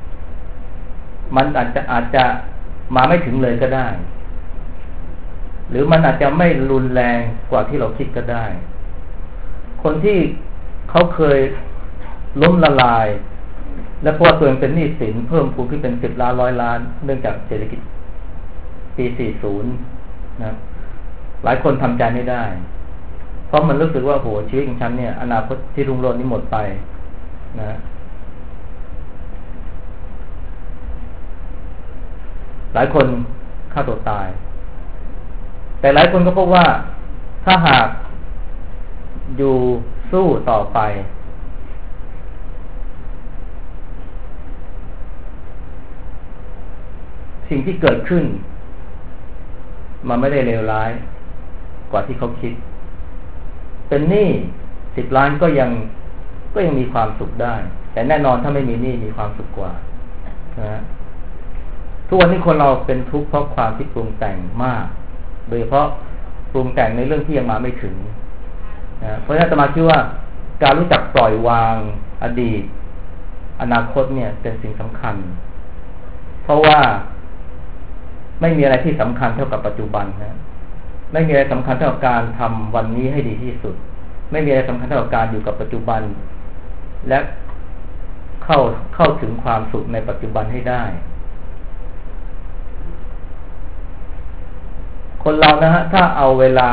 มันอาจจะมาไม่ถึงเลยก็ได้รือมันอาจจะไม่รุนแรงกว่าที่เราคิดก็ได้คนที่เขาเคยล้มละลายและเพราะว่าตัวเองเป็นหนี้สินเพิ่มพูนขึ้นเป็น10 ล้าน100 ล้านเนื่องจากเศรษฐกิจปี40นะหลายคนทำใจไม่ได้เพราะมันรู้สึกว่าโหชีวิตของฉันเนี่ยอนาคตที่รุ่งโรจน์นี้หมดไปนะหลายคนฆ่าตัวตายแต่หลายคนก็พบว่าถ้าหากอยู่สู้ต่อไปสิ่งที่เกิดขึ้นมันไม่ได้เลวร้ายกว่าที่เขาคิดเป็นหนี้10 ล้านก็ยังมีความสุขได้แต่แน่นอนถ้าไม่มีหนี้มีความสุขกว่านะทุกวันนี้คนเราเป็นทุกข์เพราะความที่ปรุงแต่งมากโดยเฉพาะปรุงแต่งในเรื่องที่ยังมาไม่ถึงนะเพราะฉะนั้นอาตมาคิดว่าการรู้จักปล่อยวางอดีตอนาคตเนี่ยเป็นสิ่งสำคัญเพราะว่าไม่มีอะไรที่สำคัญเท่ากับปัจจุบันนะไม่มีอะไรสำคัญเท่ากับการทำวันนี้ให้ดีที่สุดไม่มีอะไรสำคัญเท่ากับการอยู่กับปัจจุบันและเข้าถึงความสุขในปัจจุบันให้ได้คนเรานะฮะถ้าเอาเวลา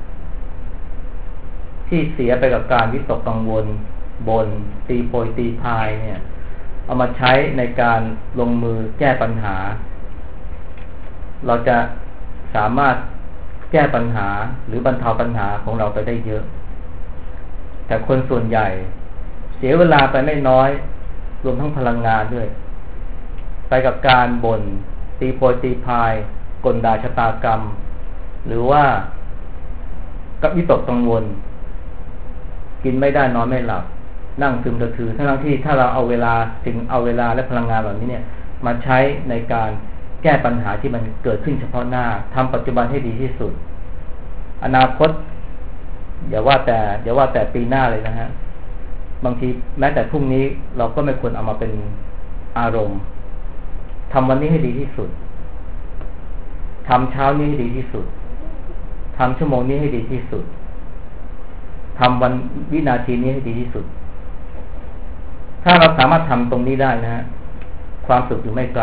ที่เสียไปกับการวิตกกังวลบ่นตีโพยตีพายเนี่ยเอามาใช้ในการลงมือแก้ปัญหาเราจะสามารถแก้ปัญหาหรือบรรเทาปัญหาของเราไปได้เยอะแต่คนส่วนใหญ่เสียเวลาไปไม่น้อยรวมทั้งพลังงานด้วยไปกับการบ่นตีโพยตีพายกลด่าชะตากรรมหรือว่ากับวิตกกังวลกินไม่ได้นอนไม่หลับนั่งซึมกระทือทั้งที่ถ้าเราเอาเวลาและพลังงานเหล่านี้เนี่ยมาใช้ในการแก้ปัญหาที่มันเกิดขึ้นเฉพาะหน้าทำปัจจุบันให้ดีที่สุดอนาคตอย่าว่าแต่ปีหน้าเลยนะฮะบางทีแม้แต่พรุ่งนี้เราก็ไม่ควรเอามาเป็นอารมณ์ทำวันนี้ให้ดีที่สุดทำเช้านี้ให้ดีที่สุดทำชั่วโมงนี้ให้ดีที่สุดทำวันวินาทีนี้ให้ดีที่สุดถ้าเราสามารถทำตรงนี้ได้นะฮะความสุขอยู่ไม่ไกล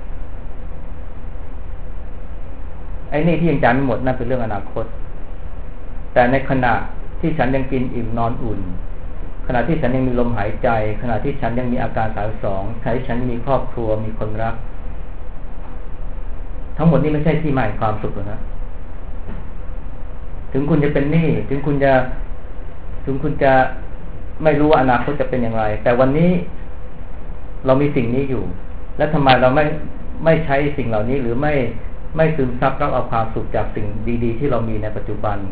ไอ้นี่ที่ยังจำไม่หมดนั่นเป็นเรื่องอนาคตแต่ในขณะที่ฉันยังกินอิ่มนอนอุ่นขณะที่ฉันยังมีลมหายใจขณะที่ฉันยังมีอาการ32ขณะที่ฉันมีครอบครัวมีคนรักทั้งหมดนี้ไม่ใช่ที่หมายความสุขหรอกนะถึงคุณจะเป็นหนี้ถึงคุณจะไม่รู้ว่าอนาคตจะเป็นอย่างไรแต่วันนี้เรามีสิ่งนี้อยู่และทำไมเราไม่ใช้สิ่งเหล่านี้หรือไม่ซึมซับรับเอาความสุขจากสิ่งดีๆที่เรามีในปัจจุบัน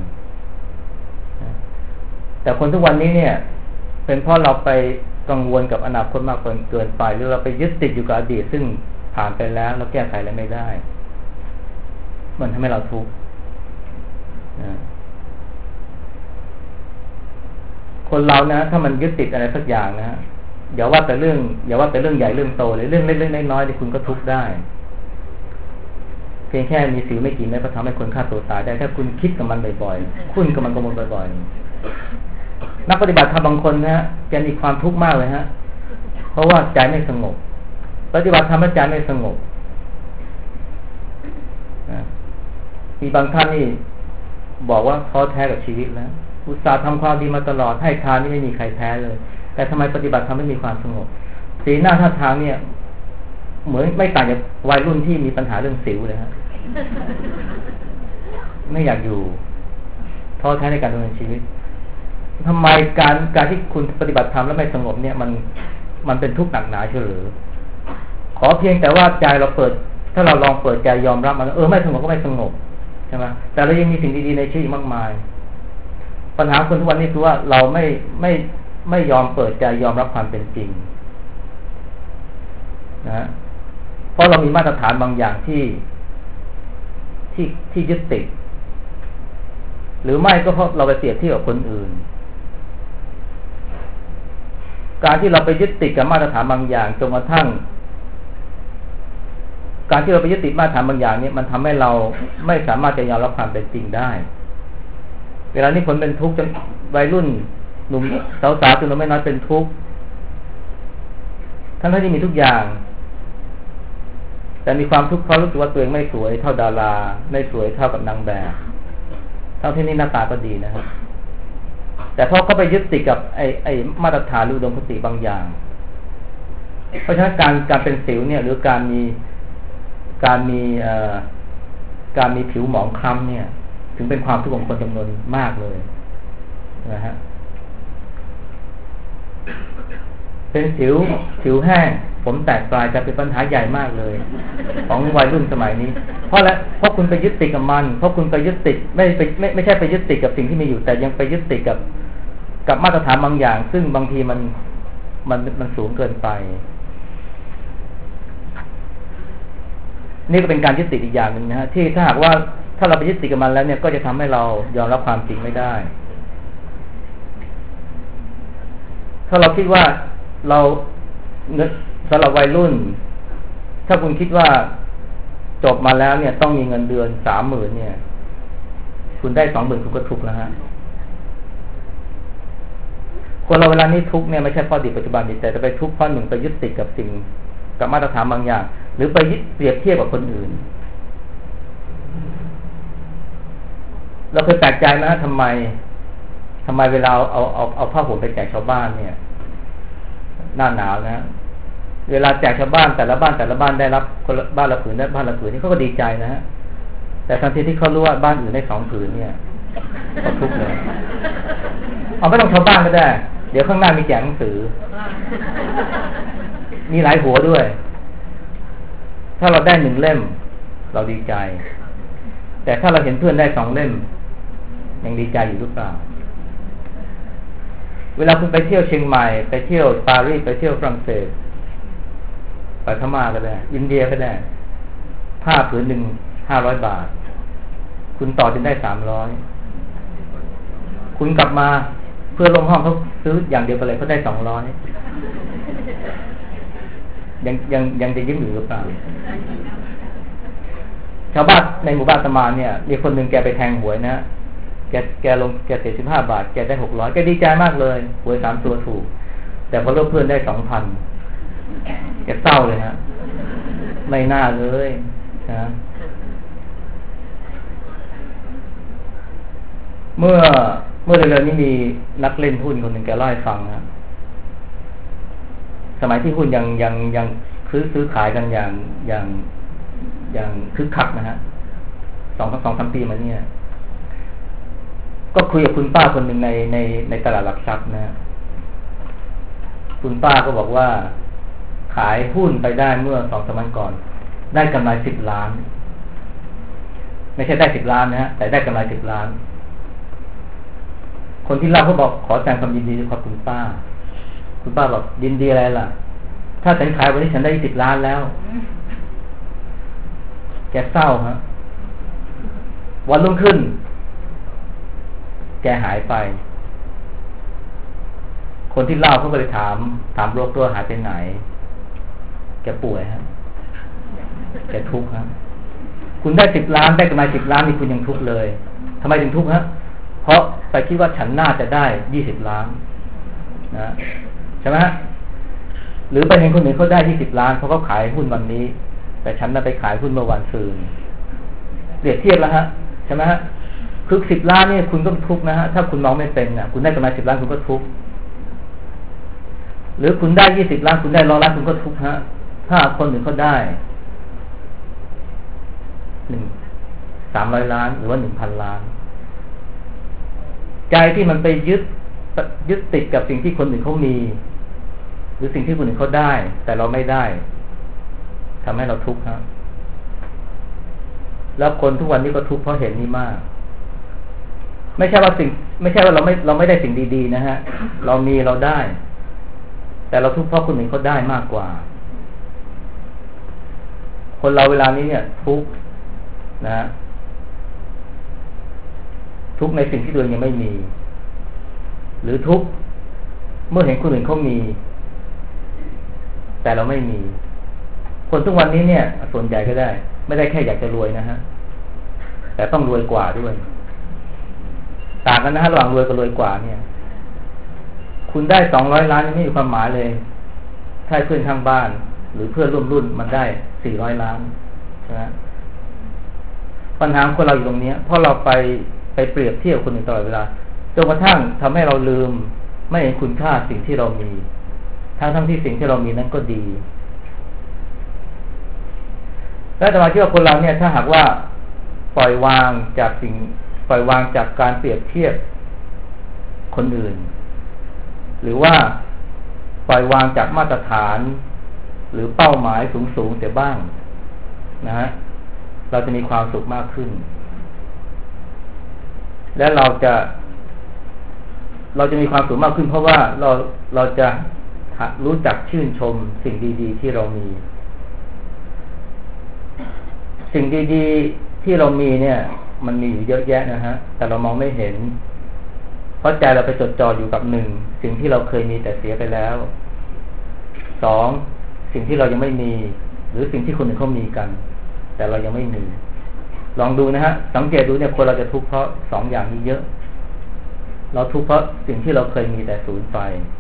แต่คนทุกวันนี้เนี่ยเป็นเพราะเราไปกังวลกับอนาคตมากเกินไปหรือเราไปยึดติดอยู่กับอดีตซึ่งผ่านไปแล้วเราแก้ไขอะไรไม่ได้มันทำให้เราทุกข์คนเรานะถ้ามันยึดติดอะไรสักอย่างนะอย่าว่าแต่เรื่องใหญ่เรื่องโตเลยเรื่องเล็กๆน้อยๆที่คุณก็ทุกข์ได้เพียงแค่มีสิวไม่กี่เม็ดก็ทำให้คนฆ่าตัวตายได้ถ้าคุณคิดกับมันบ่อยๆคุณกับมันกังวลบ่อยๆนักปฏิบัติธรรมบางคนนะฮะแกมีความทุกข์มากเลยฮะเพราะว่าใจไม่สงบปฏิบัติธรรมแล้วใจไม่สงบมีบางท่านนี่บอกว่าท้อแท้กับชีวิตแล้วอุตส่าห์ทำความดีมาตลอดให้ทานนี่ไม่มีใครแพ้เลยแต่ทำไมปฏิบัติธรรมไม่มีความสงบสีหน้าท่าทางเนี่ยเหมือนไม่ต่างจากวัยรุ่นที่มีปัญหาเรื่องสิวเลยฮะไม่อยากอยู่ท้อแท้ในการดำเนินชีวิตทำไมการที่คุณปฏิบัติธรรมแล้วไม่สงบเนี่ยมันเป็นทุกข์หนักหนาเฉลยขอเพียงแต่ว่าใจเราเปิดถ้าเราลองเปิดใจยอมรับมันไม่สงบก็ไม่สงบใช่ไหมแต่เรายังมีสิ่งดีๆในชีวิตมากมายปัญหาคนทุกวันนี้คือว่าเราไม่ยอมเปิดใจยอมรับความเป็นจริงนะเพราะเรามีมาตรฐานบางอย่างที่ยึดติดหรือไม่ก็เพราะเราไปเปรียบเทียบกับคนอื่นการที่เราไปยึดติดกับมาตรฐานบางอย่างจนกระทั่งการที่เราไปยึดติดมาตรฐานบางอย่างเนี่ยมันทำให้เราไม่สามารถจะยอมรับความเป็นจริงได้เวลานี้คนเป็นทุกข์จนวัยรุ่นหนุ่มสาวๆจนเราไม่น้อยเป็นทุกข์ทั้งที่มีทุกอย่างแต่มีความทุกข์เพราะรู้สึกว่าตัวเองไม่สวยเท่าดาราไม่สวยเท่ากับนางแบบทั้งที่นี่หน้าตาก็ดีนะครับแต่พอเขาไปยึดติดกับไอ้มาตรฐานหรืออุดมคติบางอย่างเพราะฉะนั้นการเป็นสิวเนี่ยหรือการมีผิวหมองคล้ำเนี่ยถึงเป็นความทุกข์ของคนจำนวนมากเลยนะฮะเป็นสิวแห้งผมแตกปลายจะเป็นปัญหาใหญ่มากเลยของวัยรุ่นสมัยนี้เพราะคุณไปยึดติดกับมันเพราะคุณไปยึดติดไม่ใช่ไปยึดติดกับสิ่งที่มีอยู่แต่ยังไปยึดติดกับมาตรฐานบางอย่างซึ่งบางทีมันสูงเกินไปนี่ก็เป็นการยึดติดอีกอย่างหนึ่งนะฮะที่ถ้าหากว่าถ้าเราไปยึดติดกับมันแล้วเนี่ยก็จะทำให้เรายอมรับความจริงไม่ได้ถ้าเราคิดว่าเราสำหรับวัยรุ่นถ้าคุณคิดว่าจบมาแล้วเนี่ยต้องมีเงินเดือน 30,000 เนี่ยคุณได้ 20,000 คุณก็ทุกข์แล้วฮะคนเราเวลานี้ทุกข์เนี่ยไม่ใช่เพราะอดีตปัจจุบันแต่จะไปทุกข์เพราะหนึ่งไปยึดติดกับสิ่งกับมาตรฐานบางอย่างหรือไปยึดเปรียบเทียบกับคนอื่นเราเคยแปลกใจไหมทำไมเวลาเอาผ้าห่มไปแจกชาวบ้านเนี่ยหน้าหนาวนะเวลาแจกชาวบ้านแต่ละบ้านได้รับคนละบ้านละผืนได้บ้านละผืนนี่เขาก็ดีใจนะฮะแต่ทันทีที่เขารู้ว่าบ้านอื่นได้2 ผืนเนี่ยเขาทุกข์เลยเอาไม่ต้องชาวบ้านก็ได้เดี๋ยวข้างหน้ามีแจกหนังสือมีหลายหัวด้วยถ้าเราได้1 เล่มเราดีใจแต่ถ้าเราเห็นเพื่อนได้2 เล่มยังดีใจอยู่หรือเปล่าเวลาคุณไปเที่ยวเชียงใหม่ไปเที่ยวปารีสไปเที่ยวฝรั่งเศสไปพม่าก็ได้อินเดียก็ได้ผ้าผืนหนึ่ง500 บาทคุณต่อจนได้300คุณกลับมาเพื่อนร่วมห้องเขาซื้ออย่างเดียวไปเลยเขาได้200ยังจะยิ้มอยู่หรือเปล่าชาวบ้านในหมู่บ้านอาตมาเนี่ยมีคนหนึ่งแกไปแทงหวยนะแกเสีย15 บาทแกได้600แกดีใจมากเลยหวย3 ตัวถูกแต่พอเพื่อนได้ 2,000 แกเศร้าเลยฮะไม่น่าเลยนะเมื่อเร็วๆนี้มีนักเล่นหุ้นคนหนึ่งแกเล่าให้ฟังนะสมัยที่หุ้นยังซื้อขายกันอย่างคึกคักนะฮะ2-3 ปีมาเนี่ยก็คุยกับคุณป้าคนหนึ่งในตลาดหลักทรัพย์นะคุณป้าก็บอกว่าขายหุ้นไปได้เมื่อ2-3 วันก่อนได้กำไร10 ล้านไม่ใช่ได้10 ล้านนะฮะแต่ได้กำไร10 ล้านคนที่เล่าเขาบอกขอแสดงความยินดีด้วยครับคุณป้าบอกยินดีอะไรล่ะถ้าฉันขายวันนี้ฉันได้10 ล้านแล้วแกเศร้าฮะวันรุ่งขึ้นแกหายไปคนที่เล่าเขาก็เลยถามโรคตัวหายไปไหนแกป่วยฮะแกทุกข์ฮะคุณได้10 ล้านได้กำไร10 ล้านนี่คุณยังทุกข์เลยทำไมถึงทุกข์ฮะเพราะไปคิดว่าฉันน่าจะได้20 ล้านนะใช่ไหมหรือไปเห็นคนอื่นเขาได้20 ล้านเพราะเขาขายหุ้นวันนี้แต่ฉันน่ะไปขายหุ้นเมื่อวันซืนเปรียบเทียบแล้วฮะใช่ไหมฮะคือ10 ล้านนี่คุณก็ทุกข์นะฮะถ้าคุณมองไม่เป็นน่ะคุณได้กำไร10 ล้านคุณก็ทุกข์หรือคุณได้20 ล้านคุณได้100 ล้านคุณก็ทุกข์ฮะถ้าคนอื่นเขาได้300 ล้านหรือว่า 1,000 ล้านใจที่มันไปยึดติดกับสิ่งที่คนอื่นเขามีหรือสิ่งที่คนอื่นเขาได้แต่เราไม่ได้ทำให้เราทุกข์ครับแล้วคนทุกวันนี้ก็ทุกข์เพราะเห็นนี่มากไม่ใช่ว่าเราไม่ได้สิ่งดีๆนะฮะเรามีเราได้แต่เราทุกข์เพราะคนอื่นเขาได้มากกว่าคนเราเวลานี้เนี่ยทุกข์นะทุกข์ในสิ่งที่ตัวเองยังไม่มีหรือทุกข์เมื่อเห็นคนอื่นเขามีแต่เราไม่มีคนทุกวันนี้เนี่ยส่วนใหญ่ก็ได้ไม่ได้แค่อยากจะรวยนะฮะแต่ต้องรวยกว่าด้วยต่างกันนะฮะระหว่างรวยกับรวยกว่าเนี่ยคุณได้200 ล้านไม่มีความหมายเลยถ้าเพื่อนข้างบ้านหรือเพื่อนร่วมรุ่นมันได้400 ล้านใช่ไหมปัญหาคนเราอยู่ตรงนี้เพราะเราไปเปรียบเทียบคนอื่นตลอดเวลาจนกระทั่งทำให้เราลืมไม่เห็นคุณค่าสิ่งที่เรามีทั้งที่สิ่งที่เรามีนั้นก็ดีและอาตมาเชื่อว่าคนเราเนี่ยถ้าหากว่าปล่อยวางจากการเปรียบเทียบคนอื่นหรือว่าปล่อยวางจากมาตรฐานหรือเป้าหมายสูงเสียบ้างนะฮะเราจะมีความสุขมากขึ้นและเราจะมีความสุขมากขึ้นเพราะว่าเราจะรู้จักชื่นชมสิ่งดีๆที่เรามีสิ่งดีๆที่เรามีเนี่ยมันมีอยู่เยอะแยะนะฮะแต่เรามองไม่เห็นเพราะใจเราไปจดจ่ออยู่กับ1สิ่งที่เราเคยมีแต่เสียไปแล้ว2สิ่งที่เรายังไม่มีหรือสิ่งที่คนอื่นเขามีกันแต่เรายังไม่มีลองดูนะฮะสังเกตดูเนี่ยคนเราจะทุกข์เพราะ2อย่างนี้เยอะเราทุกข์เพราะสิ่งที่เราเคยมีแต่สูญไป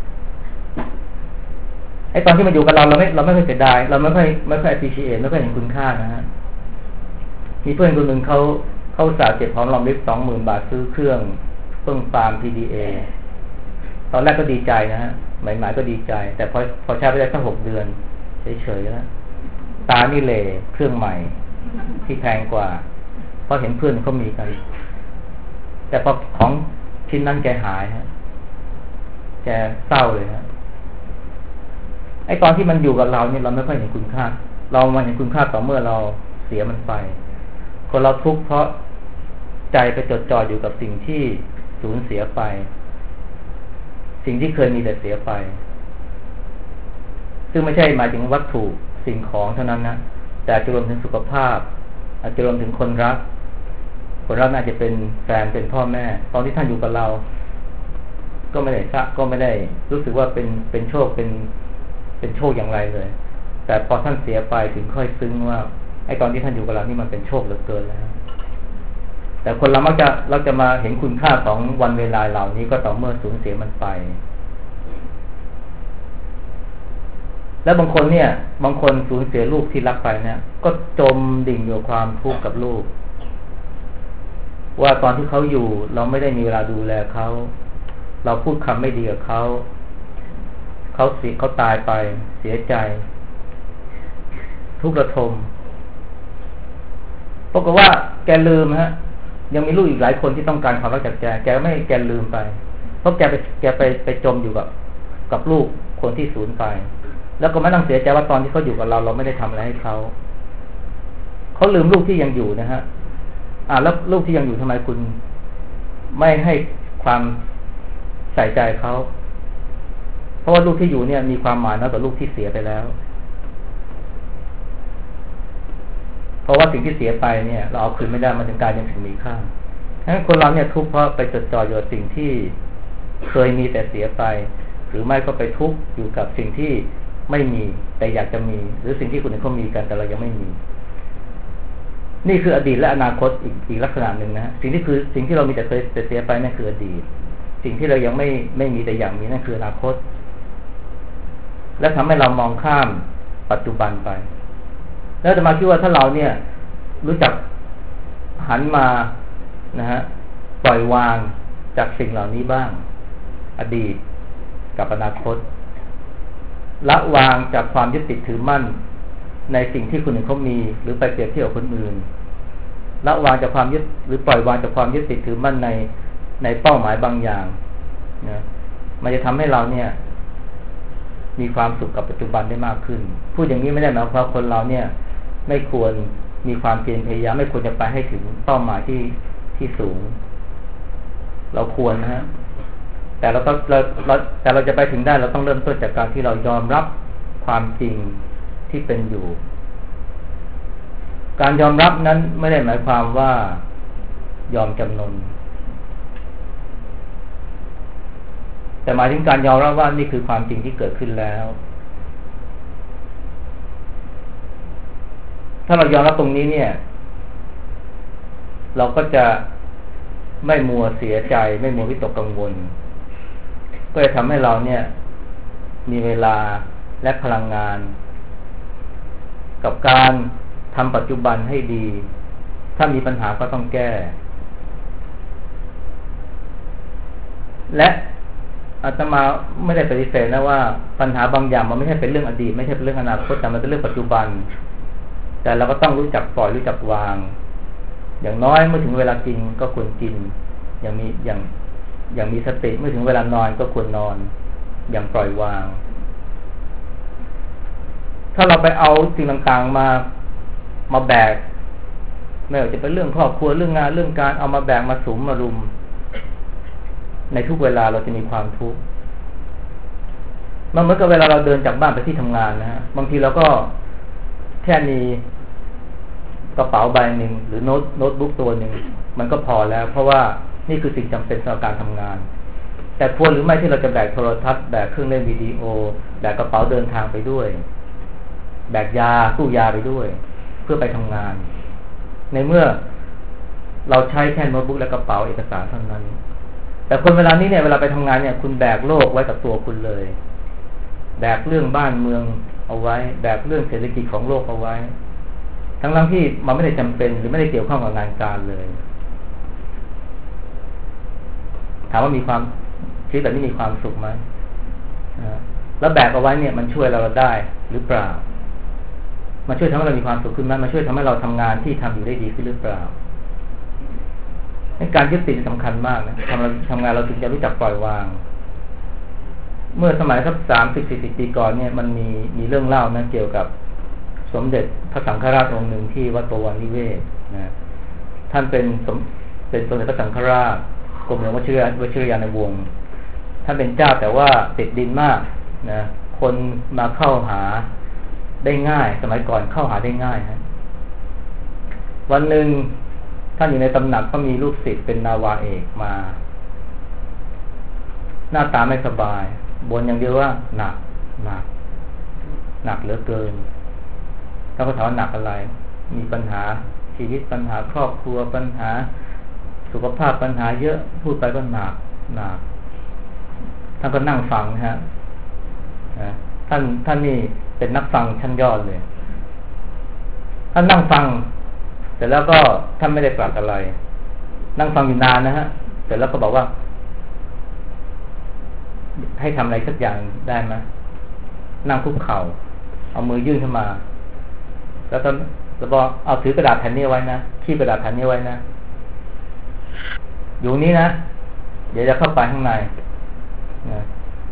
ไอ้ตอนที่มันอยู่กับเราไม่ค่อยเสียดายเราไม่ค่อย appreciate ไม่ค่อยเห็นคุณค่านะฮะมีเพื่อนคนหนึ่งเขาอุตส่าห์เก็บหอมรอมริบ 20,000 บาทซื้อเครื่องฟาร์ม PDA ตอนแรกก็ดีใจนะฮะใหม่ๆก็ดีใจแต่พอใช้ไปได้แค่6 เดือนเฉยๆแล้วตานี่เหล่เครื่องใหม่ที่แพงกว่าเพราะเห็นเพื่อนเขามีกันแต่พอของชิ้นนั้นแกหายฮะแกเศร้าเลยฮะไอ้ตอนที่มันอยู่กับเราเนี่ยเราไม่ค่อยเห็นคุณค่าเรามาเห็นคุณค่าต่อเมื่อเราเสียมันไปคนเราทุกข์เพราะใจไปจดจ่ออยู่กับสิ่งที่สูญเสียไปสิ่งที่เคยมีแต่เสียไปซึ่งไม่ใช่หมายถึงวัตถุสิ่งของเท่านั้นนะแต่จะรวมถึงสุขภาพอาจจะรวมถึงคนรักน่าจะเป็นแฟนเป็นพ่อแม่ตอนที่ท่านอยู่กับเราก็ไม่ได้รู้สึกว่าเป็นโชคเป็นโชคอย่างไรเลยแต่พอท่านเสียไปถึงค่อยซึ้งว่าไอ้ตอนที่ท่านอยู่กับเรานี่มันเป็นโชคเหลือเกินแล้วแต่คนเราจะมาเห็นคุณค่าของวันเวลาเหล่านี้ก็ต่อเมื่อสูญเสียมันไปแล้วบางคนสูญเสียลูกที่รักไปเนี่ยก็จมดิ่งอยู่ความทุกข์กับลูกว่าตอนที่เขาอยู่เราไม่ได้มีเวลาดูแลเขาเราพูดคำไม่ดีกับเขาตายไปเสียใจทุกข์ระทมปรากฏว่าแกลืมฮะยังมีลูกอีกหลายคนที่ต้องการความรักจากแกไม่แกลืมไปเพราะแกไปจมอยู่กับลูกคนที่สูญไปแล้วก็ไม่ต้องเสียใจว่าตอนที่เขาอยู่กับเราไม่ได้ทำอะไรให้เขาลืมลูกที่ยังอยู่นะฮะแล้วลูกที่ยังอยู่ทำไมคุณไม่ให้ความใส่ใจเขาเพราะว่าลูกที่อยู่เนี่ยมีความหมายน้อยกว่าลูกที่เสียไปแล้วเพราะว่าสิ่งที่เสียไปเนี่ยเราเอาคืนไม่ได้มันถึงกลายเป็นสิ่งมีค่าฉะนั้นคนเราเนี่ยทุกข์เพราะไปจดจ่ออยู่กับสิ่งที่เคยมีแต่เสียไปหรือไม่ก็ไปทุกข์อยู่กับสิ่งที่ไม่มีแต่อยากจะมีหรือสิ่งที่คนอื่นเขามีกันแต่เรายังไม่มีนี่คืออดีตและอนาคตอีกลักษณะหนึ่งนะสิ่งที่เรามีแต่เคยเสียไปนั่นคืออดีตสิ่งที่เรายังไม่มีแต่อยากมีนั่นคืออนาคตและทำให้เรามองข้ามปัจจุบันไปแล้วจะมาคิดว่าถ้าเราเนี่ยรู้จักหันมานะฮะปล่อยวางจากสิ่งเหล่านี้บ้างอดีตกับอนาคตละวางจากความยึดติดถือมั่นในสิ่งที่คนอื่นเขามีหรือไปเปรียบเทียบกับคนอื่นละวางจากความยึดหรือปล่อยวางจากความยึดติดถือมั่นในเป้าหมายบางอย่างนะมันจะทำให้เราเนี่ยมีความสุขกับปัจจุบันได้มากขึ้นพูดอย่างนี้ไม่ได้หมายความว่าคนเราเนี่ยไม่ควรมีความเพียรพยายามไม่ควรจะไปให้ถึงเป้าหมายที่สูงเราควรนะฮะแต่เราจะไปถึงได้เราต้องเริ่มต้นจากการที่เรายอมรับความจริงที่เป็นอยู่การยอมรับนั้นไม่ได้หมายความว่ายอมจำนนแต่หมายถึงการยอมรับว่านี่คือความจริงที่เกิดขึ้นแล้วถ้าเรายอมรับตรงนี้เนี่ยเราก็จะไม่มัวเสียใจไม่มัววิตกกังวลก็จะทำให้เราเนี่ยมีเวลาและพลังงานกับการทำปัจจุบันให้ดีถ้ามีปัญหาก็ต้องแก้และอาตมาไม่ได้ปฏิเสธนะว่าปัญหาบางอย่างมันไม่ใช่เป็นเรื่องอดีตไม่ใช่เป็นเรื่องอนาคตแต่มันเป็นเรื่องปัจจุบันแต่เราก็ต้องรู้จักปล่อยรู้จักวางอย่างน้อยเมื่อถึงเวลากินก็ควรกินอย่างมีสติเมื่อถึงเวลานอนก็ควรนอนอย่างปล่อยวางถ้าเราไปเอาสิ่งต่างๆมาแบกไม่ว่าจะเป็นเรื่องครอบครัวเรื่องงานเรื่องการเอามาแบกมาสุมมารุมในทุกเวลาเราจะมีความทุกข์มันเหมือนกับเวลาเราเดินจากบ้านไปที่ทำงานนะฮะบางทีเราก็แค่มีกระเป๋าใบหนึ่งหรือโน้ตบุ๊กตัวหนึ่งมันก็พอแล้วเพราะว่านี่คือสิ่งจำเป็นสำหรับการทำงานแต่ควรหรือไม่ที่เราจะแบกโทรทัศน์แบกเครื่องเล่นวิดีโอแบกกระเป๋าเดินทางไปด้วยแบกยาตู้ยาไปด้วยเพื่อไปทำงานในเมื่อเราใช้แค่โน้ตบุ๊กและกระเป๋าเอกสารเท่านั้นแต่คนเวลานี้เนี่ยเวลาไปทำงานเนี่ยคุณแบกโลกไว้กับตัวคุณเลยแบกเรื่องบ้านเมืองเอาไว้แบกเรื่องเศรษฐกิจของโลกเอาไว้ทั้งที่มันไม่ได้จำเป็นหรือไม่ได้เกี่ยวข้องกับงานการเลยถามว่ามีความชีวิตแบบนี้มีความสุขไหมแล้วแบกเอาไว้เนี่ยมันช่วยเราได้หรือเปล่ามันช่วยทำให้เรามีความสุขขึ้นไหมมันช่วยทำให้เราทำงานที่ทำอยู่ได้ดีขึ้นหรือเปล่าการยึดติดสำคัญมากนะทำงานเราถึงจะรู้จักปล่อยวางเมื่อสมัยสัก30-40 ปีก่อนเนี่ยมันมีเรื่องเล่านะเกี่ยวกับสมเด็จพระสังฆราชองค์หนึ่งที่วัดบวรนิเวศนะท่านเป็นสมเด็จพระสังฆราชกรมหลวงวชิรยานวงศ์ท่านเป็นเจ้าแต่ว่าติดดินมากนะคนมาเข้าหาได้ง่ายสมัยก่อนเข้าหาได้ง่ายฮะวันหนึ่งท่านอยู่ในตำหนักก็มีลูกศิษย์เป็นนาวาเอกมาหน้าตาไม่สบายบ่นอย่างเดียวว่าหนักเหลือเกินแล้วก็ถามว่าหนักอะไรมีปัญหาชีวิตปัญหาครอบครัวปัญหาสุขภาพปัญหาเยอะพูดไปก็หนักท่านก็นั่งฟังนะฮะท่านนี่เป็นนักฟังชั้นยอดเลยท่านนั่งฟังเสร็จแล้วก็ท่านไม่ได้ปรับอะไรนั่งฟังอยู่นานนะฮะเสร็จแล้วก็บอกว่าให้ทำอะไรสักอย่างได้ไหมนั่งคุกเข่าเอามือยื่นขึ้นมาแล้วบอกเอาถือกระดาษแผ่นนี้ไว้นะขี้กระดาษแผ่นนี้ไว้นะอยู่นี้นะเดี๋ยวจะเข้าไปข้างในนะ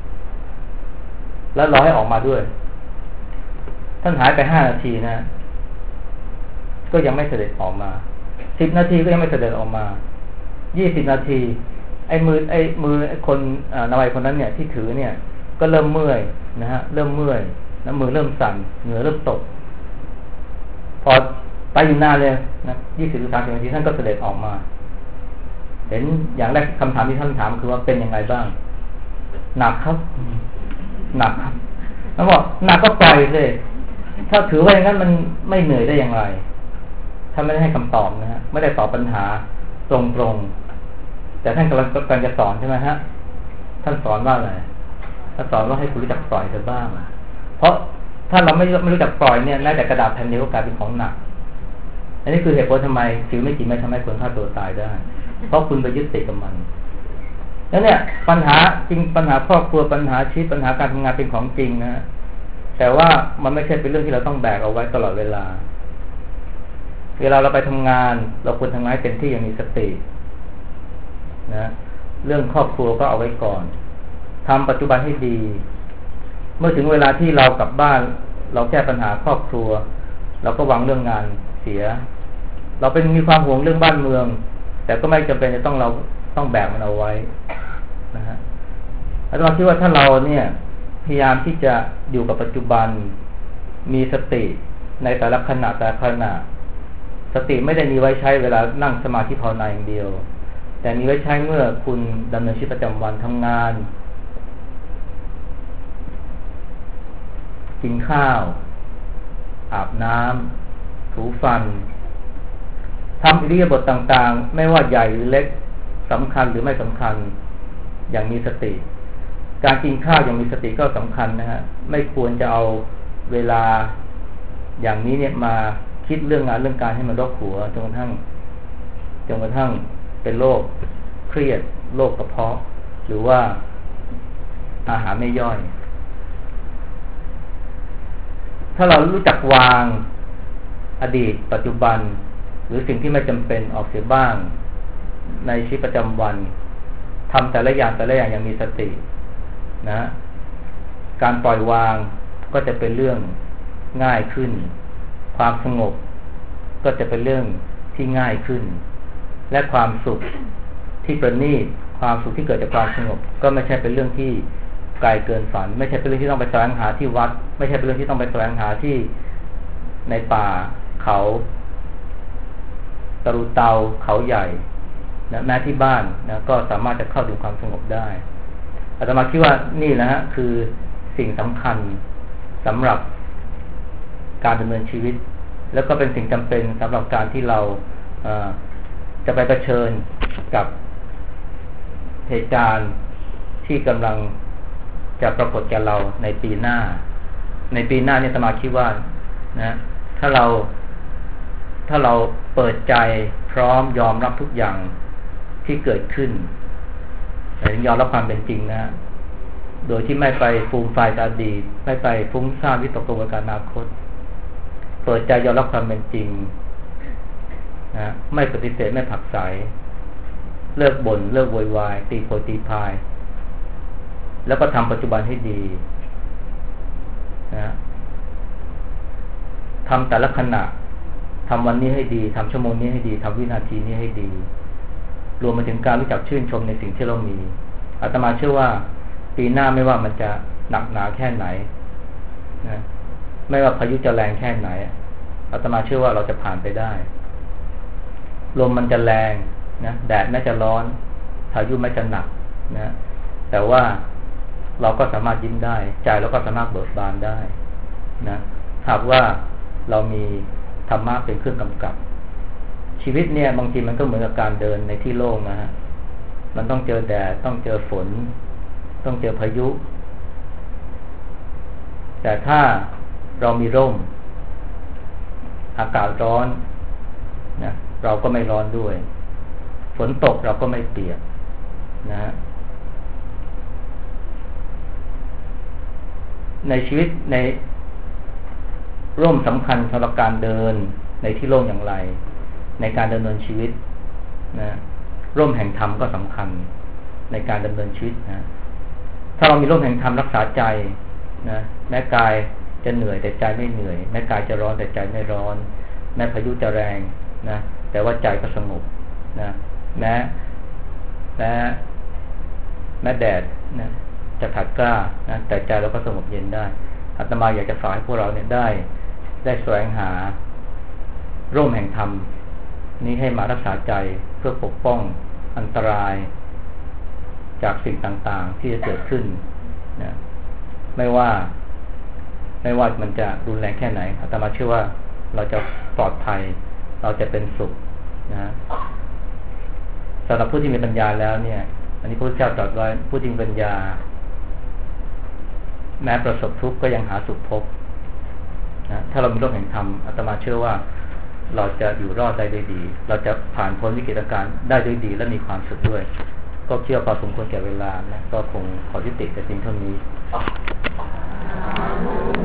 แล้วรอให้ออกมาด้วยท่านหายไป5 นาทีนะก็ยังไม่เสด็จออกมา10 นาทีก็ยังไม่เสด็จออกมา20 นาทีไอ้มือคนนายคนนั้นเนี่ยที่ถือเนี่ยก็เริ่มเมื่อยนะฮะเริ่มเมื่อยแล้วมือเริ่มสั่นเหงื่อเริ่มตกพอไปอยู่นานเลยนะ20-30 นาทีท่านก็เสด็จออกมาเห็นอย่างแรกคำถามที่ท่านถามคือว่าเป็นยังไงบ้างหนักครับแล้วบอกหนักก็ปล่อยเลยถ้าถือว่าอย่างนั้นมันไม่เหนื่อยได้อย่างไรท่านไม่ได้ให้คำตอบนะฮะไม่ได้ตอบปัญหาตรงๆแต่ท่านกำลังจะสอนใช่ไหมฮะท่านสอนว่าอะไรท่านสอนว่าให้คุณรู้จักปล่อยเถอะบ้างเพราะถ้าเราไม่รู้จักปล่อยเนี่ยแม้แต่กระดาษแผ่นเดียวก็กลายเป็นของหนักอันนี้คือเหตุผลทำไมชีวิตไม่จริงไม่ทำให้คนฆ่าตัวตายได้เพราะคุณไปยึดติดกับมันแล้วเนี่ยปัญหาจริงปัญหาครอบครัวปัญหาชีวิตปัญหาการทำงานเป็นของจริงนะแต่ว่ามันไม่ใช่เป็นเรื่องที่เราต้องแบกเอาไว้ตลอดเวลาเราไปทำงานเราควรทำงานเต็มที่อย่างมีสตินะเรื่องครอบครัวก็เอาไว้ก่อนทำปัจจุบันให้ดีเมื่อถึงเวลาที่เรากลับบ้านเราแก้ปัญหาครอบครัวเราก็วางเรื่องงานเสียเราเป็นมีความห่วงเรื่องบ้านเมืองแต่ก็ไม่จำเป็นจะต้องแบกมันเอาไว้นะฮะแล้วเราคิดว่าถ้าเราเนี่ยพยายามที่จะอยู่กับปัจจุบันมีสติในแต่ละขณะสติไม่ได้มีไว้ใช้เวลานั่งสมาธิภาวนาอย่างเดียวแต่มีไว้ใช้เมื่อคุณดำเนินชีวิตประจำวันทำงานกินข้าวอาบน้ำถูฟันทำอิริยาบถต่างๆไม่ว่าใหญ่หรือเล็กสำคัญหรือไม่สำคัญอย่างมีสติการกินข้าวอย่างมีสติก็สำคัญนะฮะไม่ควรจะเอาเวลาอย่างนี้เนี่ยมาคิดเรื่องงานเรื่องการให้มันรกหัวจนกระทั่งเป็นโรคเครียดโรคกระเพาะหรือว่าอาหารไม่ย่อยถ้าเรารู้จักวางอดีตปัจจุบันหรือสิ่งที่ไม่จำเป็นออกเสียบ้างในชีวิตประจำวันทำแต่ละอย่างอย่างมีสตินะการปล่อยวางก็จะเป็นเรื่องง่ายขึ้นความสงบก็จะเป็นเรื่องที่ง่ายขึ้นและความสุขที่ประณีตความสุขที่เกิดจากความสงบก็ไม่ใช่เป็นเรื่องที่ไกลเกินฝันไม่ใช่เป็นเรื่องที่ต้องไปแสวงหาที่วัดไม่ใช่เป็นเรื่องที่ต้องไปแสวงหาที่ในป่าเขาตะลุเตาเขาใหญ่นะแม้ที่บ้านนะก็สามารถจะเข้าถึงความสงบได้อาตมาคิดว่านี่นะฮะคือสิ่งสำคัญสำหรับการดำเนินชีวิตแล้วก็เป็นสิ่งจำเป็นสำหรับการที่เราจะไปเผชิญกับเหตุการณ์ที่กำลังจะปรากฏแก่เราในปีหน้าเนี่ยอาตมาคิดว่านะถ้าเราเปิดใจพร้อมยอมรับทุกอย่างที่เกิดขึ้นแต่ยอมรับความเป็นจริงนะโดยที่ไม่ไปฟูมไฟกับอดีตไม่ไปฟุ้งซ่านวิตกกังวลกับอนาคตเปิดใจยอมรับความเป็นจริงนะไม่ปฏิเสธไม่ผลักไสเลิกบ่นเลิกโวยวายตีโพยตีพายแล้วก็ทำปัจจุบันให้ดีนะทำแต่ละขณะทำวันนี้ให้ดีทำชั่วโมงนี้ให้ดีทำวินาทีนี้ให้ดีรวมไปถึงการรู้จักชื่นชมในสิ่งที่เรามีอาตมาเชื่อว่าปีหน้าไม่ว่ามันจะหนักหนาแค่ไหนนะไม่ว่าพายุจะแรงแค่ไหนอาตมาเชื่อว่าเราจะผ่านไปได้ลมมันจะแรงนะแดดแม้จะร้อนพายุแม้จะหนักนะแต่ว่าเราก็สามารถยิ้มได้ใจเราก็สามารถเบิกบานได้นะหากว่าเรามีธรรมะเป็นเครื่องกำกับชีวิตเนี่ยบางทีมันก็เหมือนกับการเดินในที่โล่งนะฮะมันต้องเจอแดดต้องเจอฝนต้องเจอพายุแต่ถ้าเรามีร่มอากาศร้อนนะเราก็ไม่ร้อนด้วยฝนตกเราก็ไม่เปียกนะในชีวิตในร่มสำคัญสำหรับการเดินในที่โล่งอย่างไรในการดำเนินชีวิตนะร่มแห่งธรรมก็สำคัญในการดำเนินชีวิตนะถ้าเรามีร่มแห่งธรรมรักษาใจนะแม้กายจะเหนื่อยแต่ใจไม่เหนื่อยแม้กายจะร้อนแต่ใจไม่ร้อนแม้พายุจะแรงนะแต่ว่าใจก็สงบนะแม้แดดนะจะขัดกล้านะแต่ใจเราก็สงบเย็นได้อาตมาอยากจะฝากให้พวกเราเนี่ยได้แสวงหาร่มแห่งธรรมนี้ให้มารักษาใจเพื่อปกป้องอันตรายจากสิ่งต่างๆที่จะเกิดขึ้นนะไม่ว่ามันจะรุนแรงแค่ไหนอาตมาเชื่อว่าเราจะปลอดภัยเราจะเป็นสุขนะสำหรับผู้ที่มีปัญญาแล้วเนี่ยอันนี้พระพุทธเจ้าตรัสไว้ผู้ที่มีปัญญาแม้ประสบทุกข์ก็ยังหาสุขพบนะถ้าเรามีร่มแห่งธรรมอาตมาเชื่อว่าเราจะอยู่รอดได้ด้วยดีเราจะผ่านพ้นวิกฤตการณ์ได้ด้วยดีและมีความสุขด้วยก็เชื่อพอสมควรแก่เวลานะก็คงขอยุติแต่เพียงเท่านี้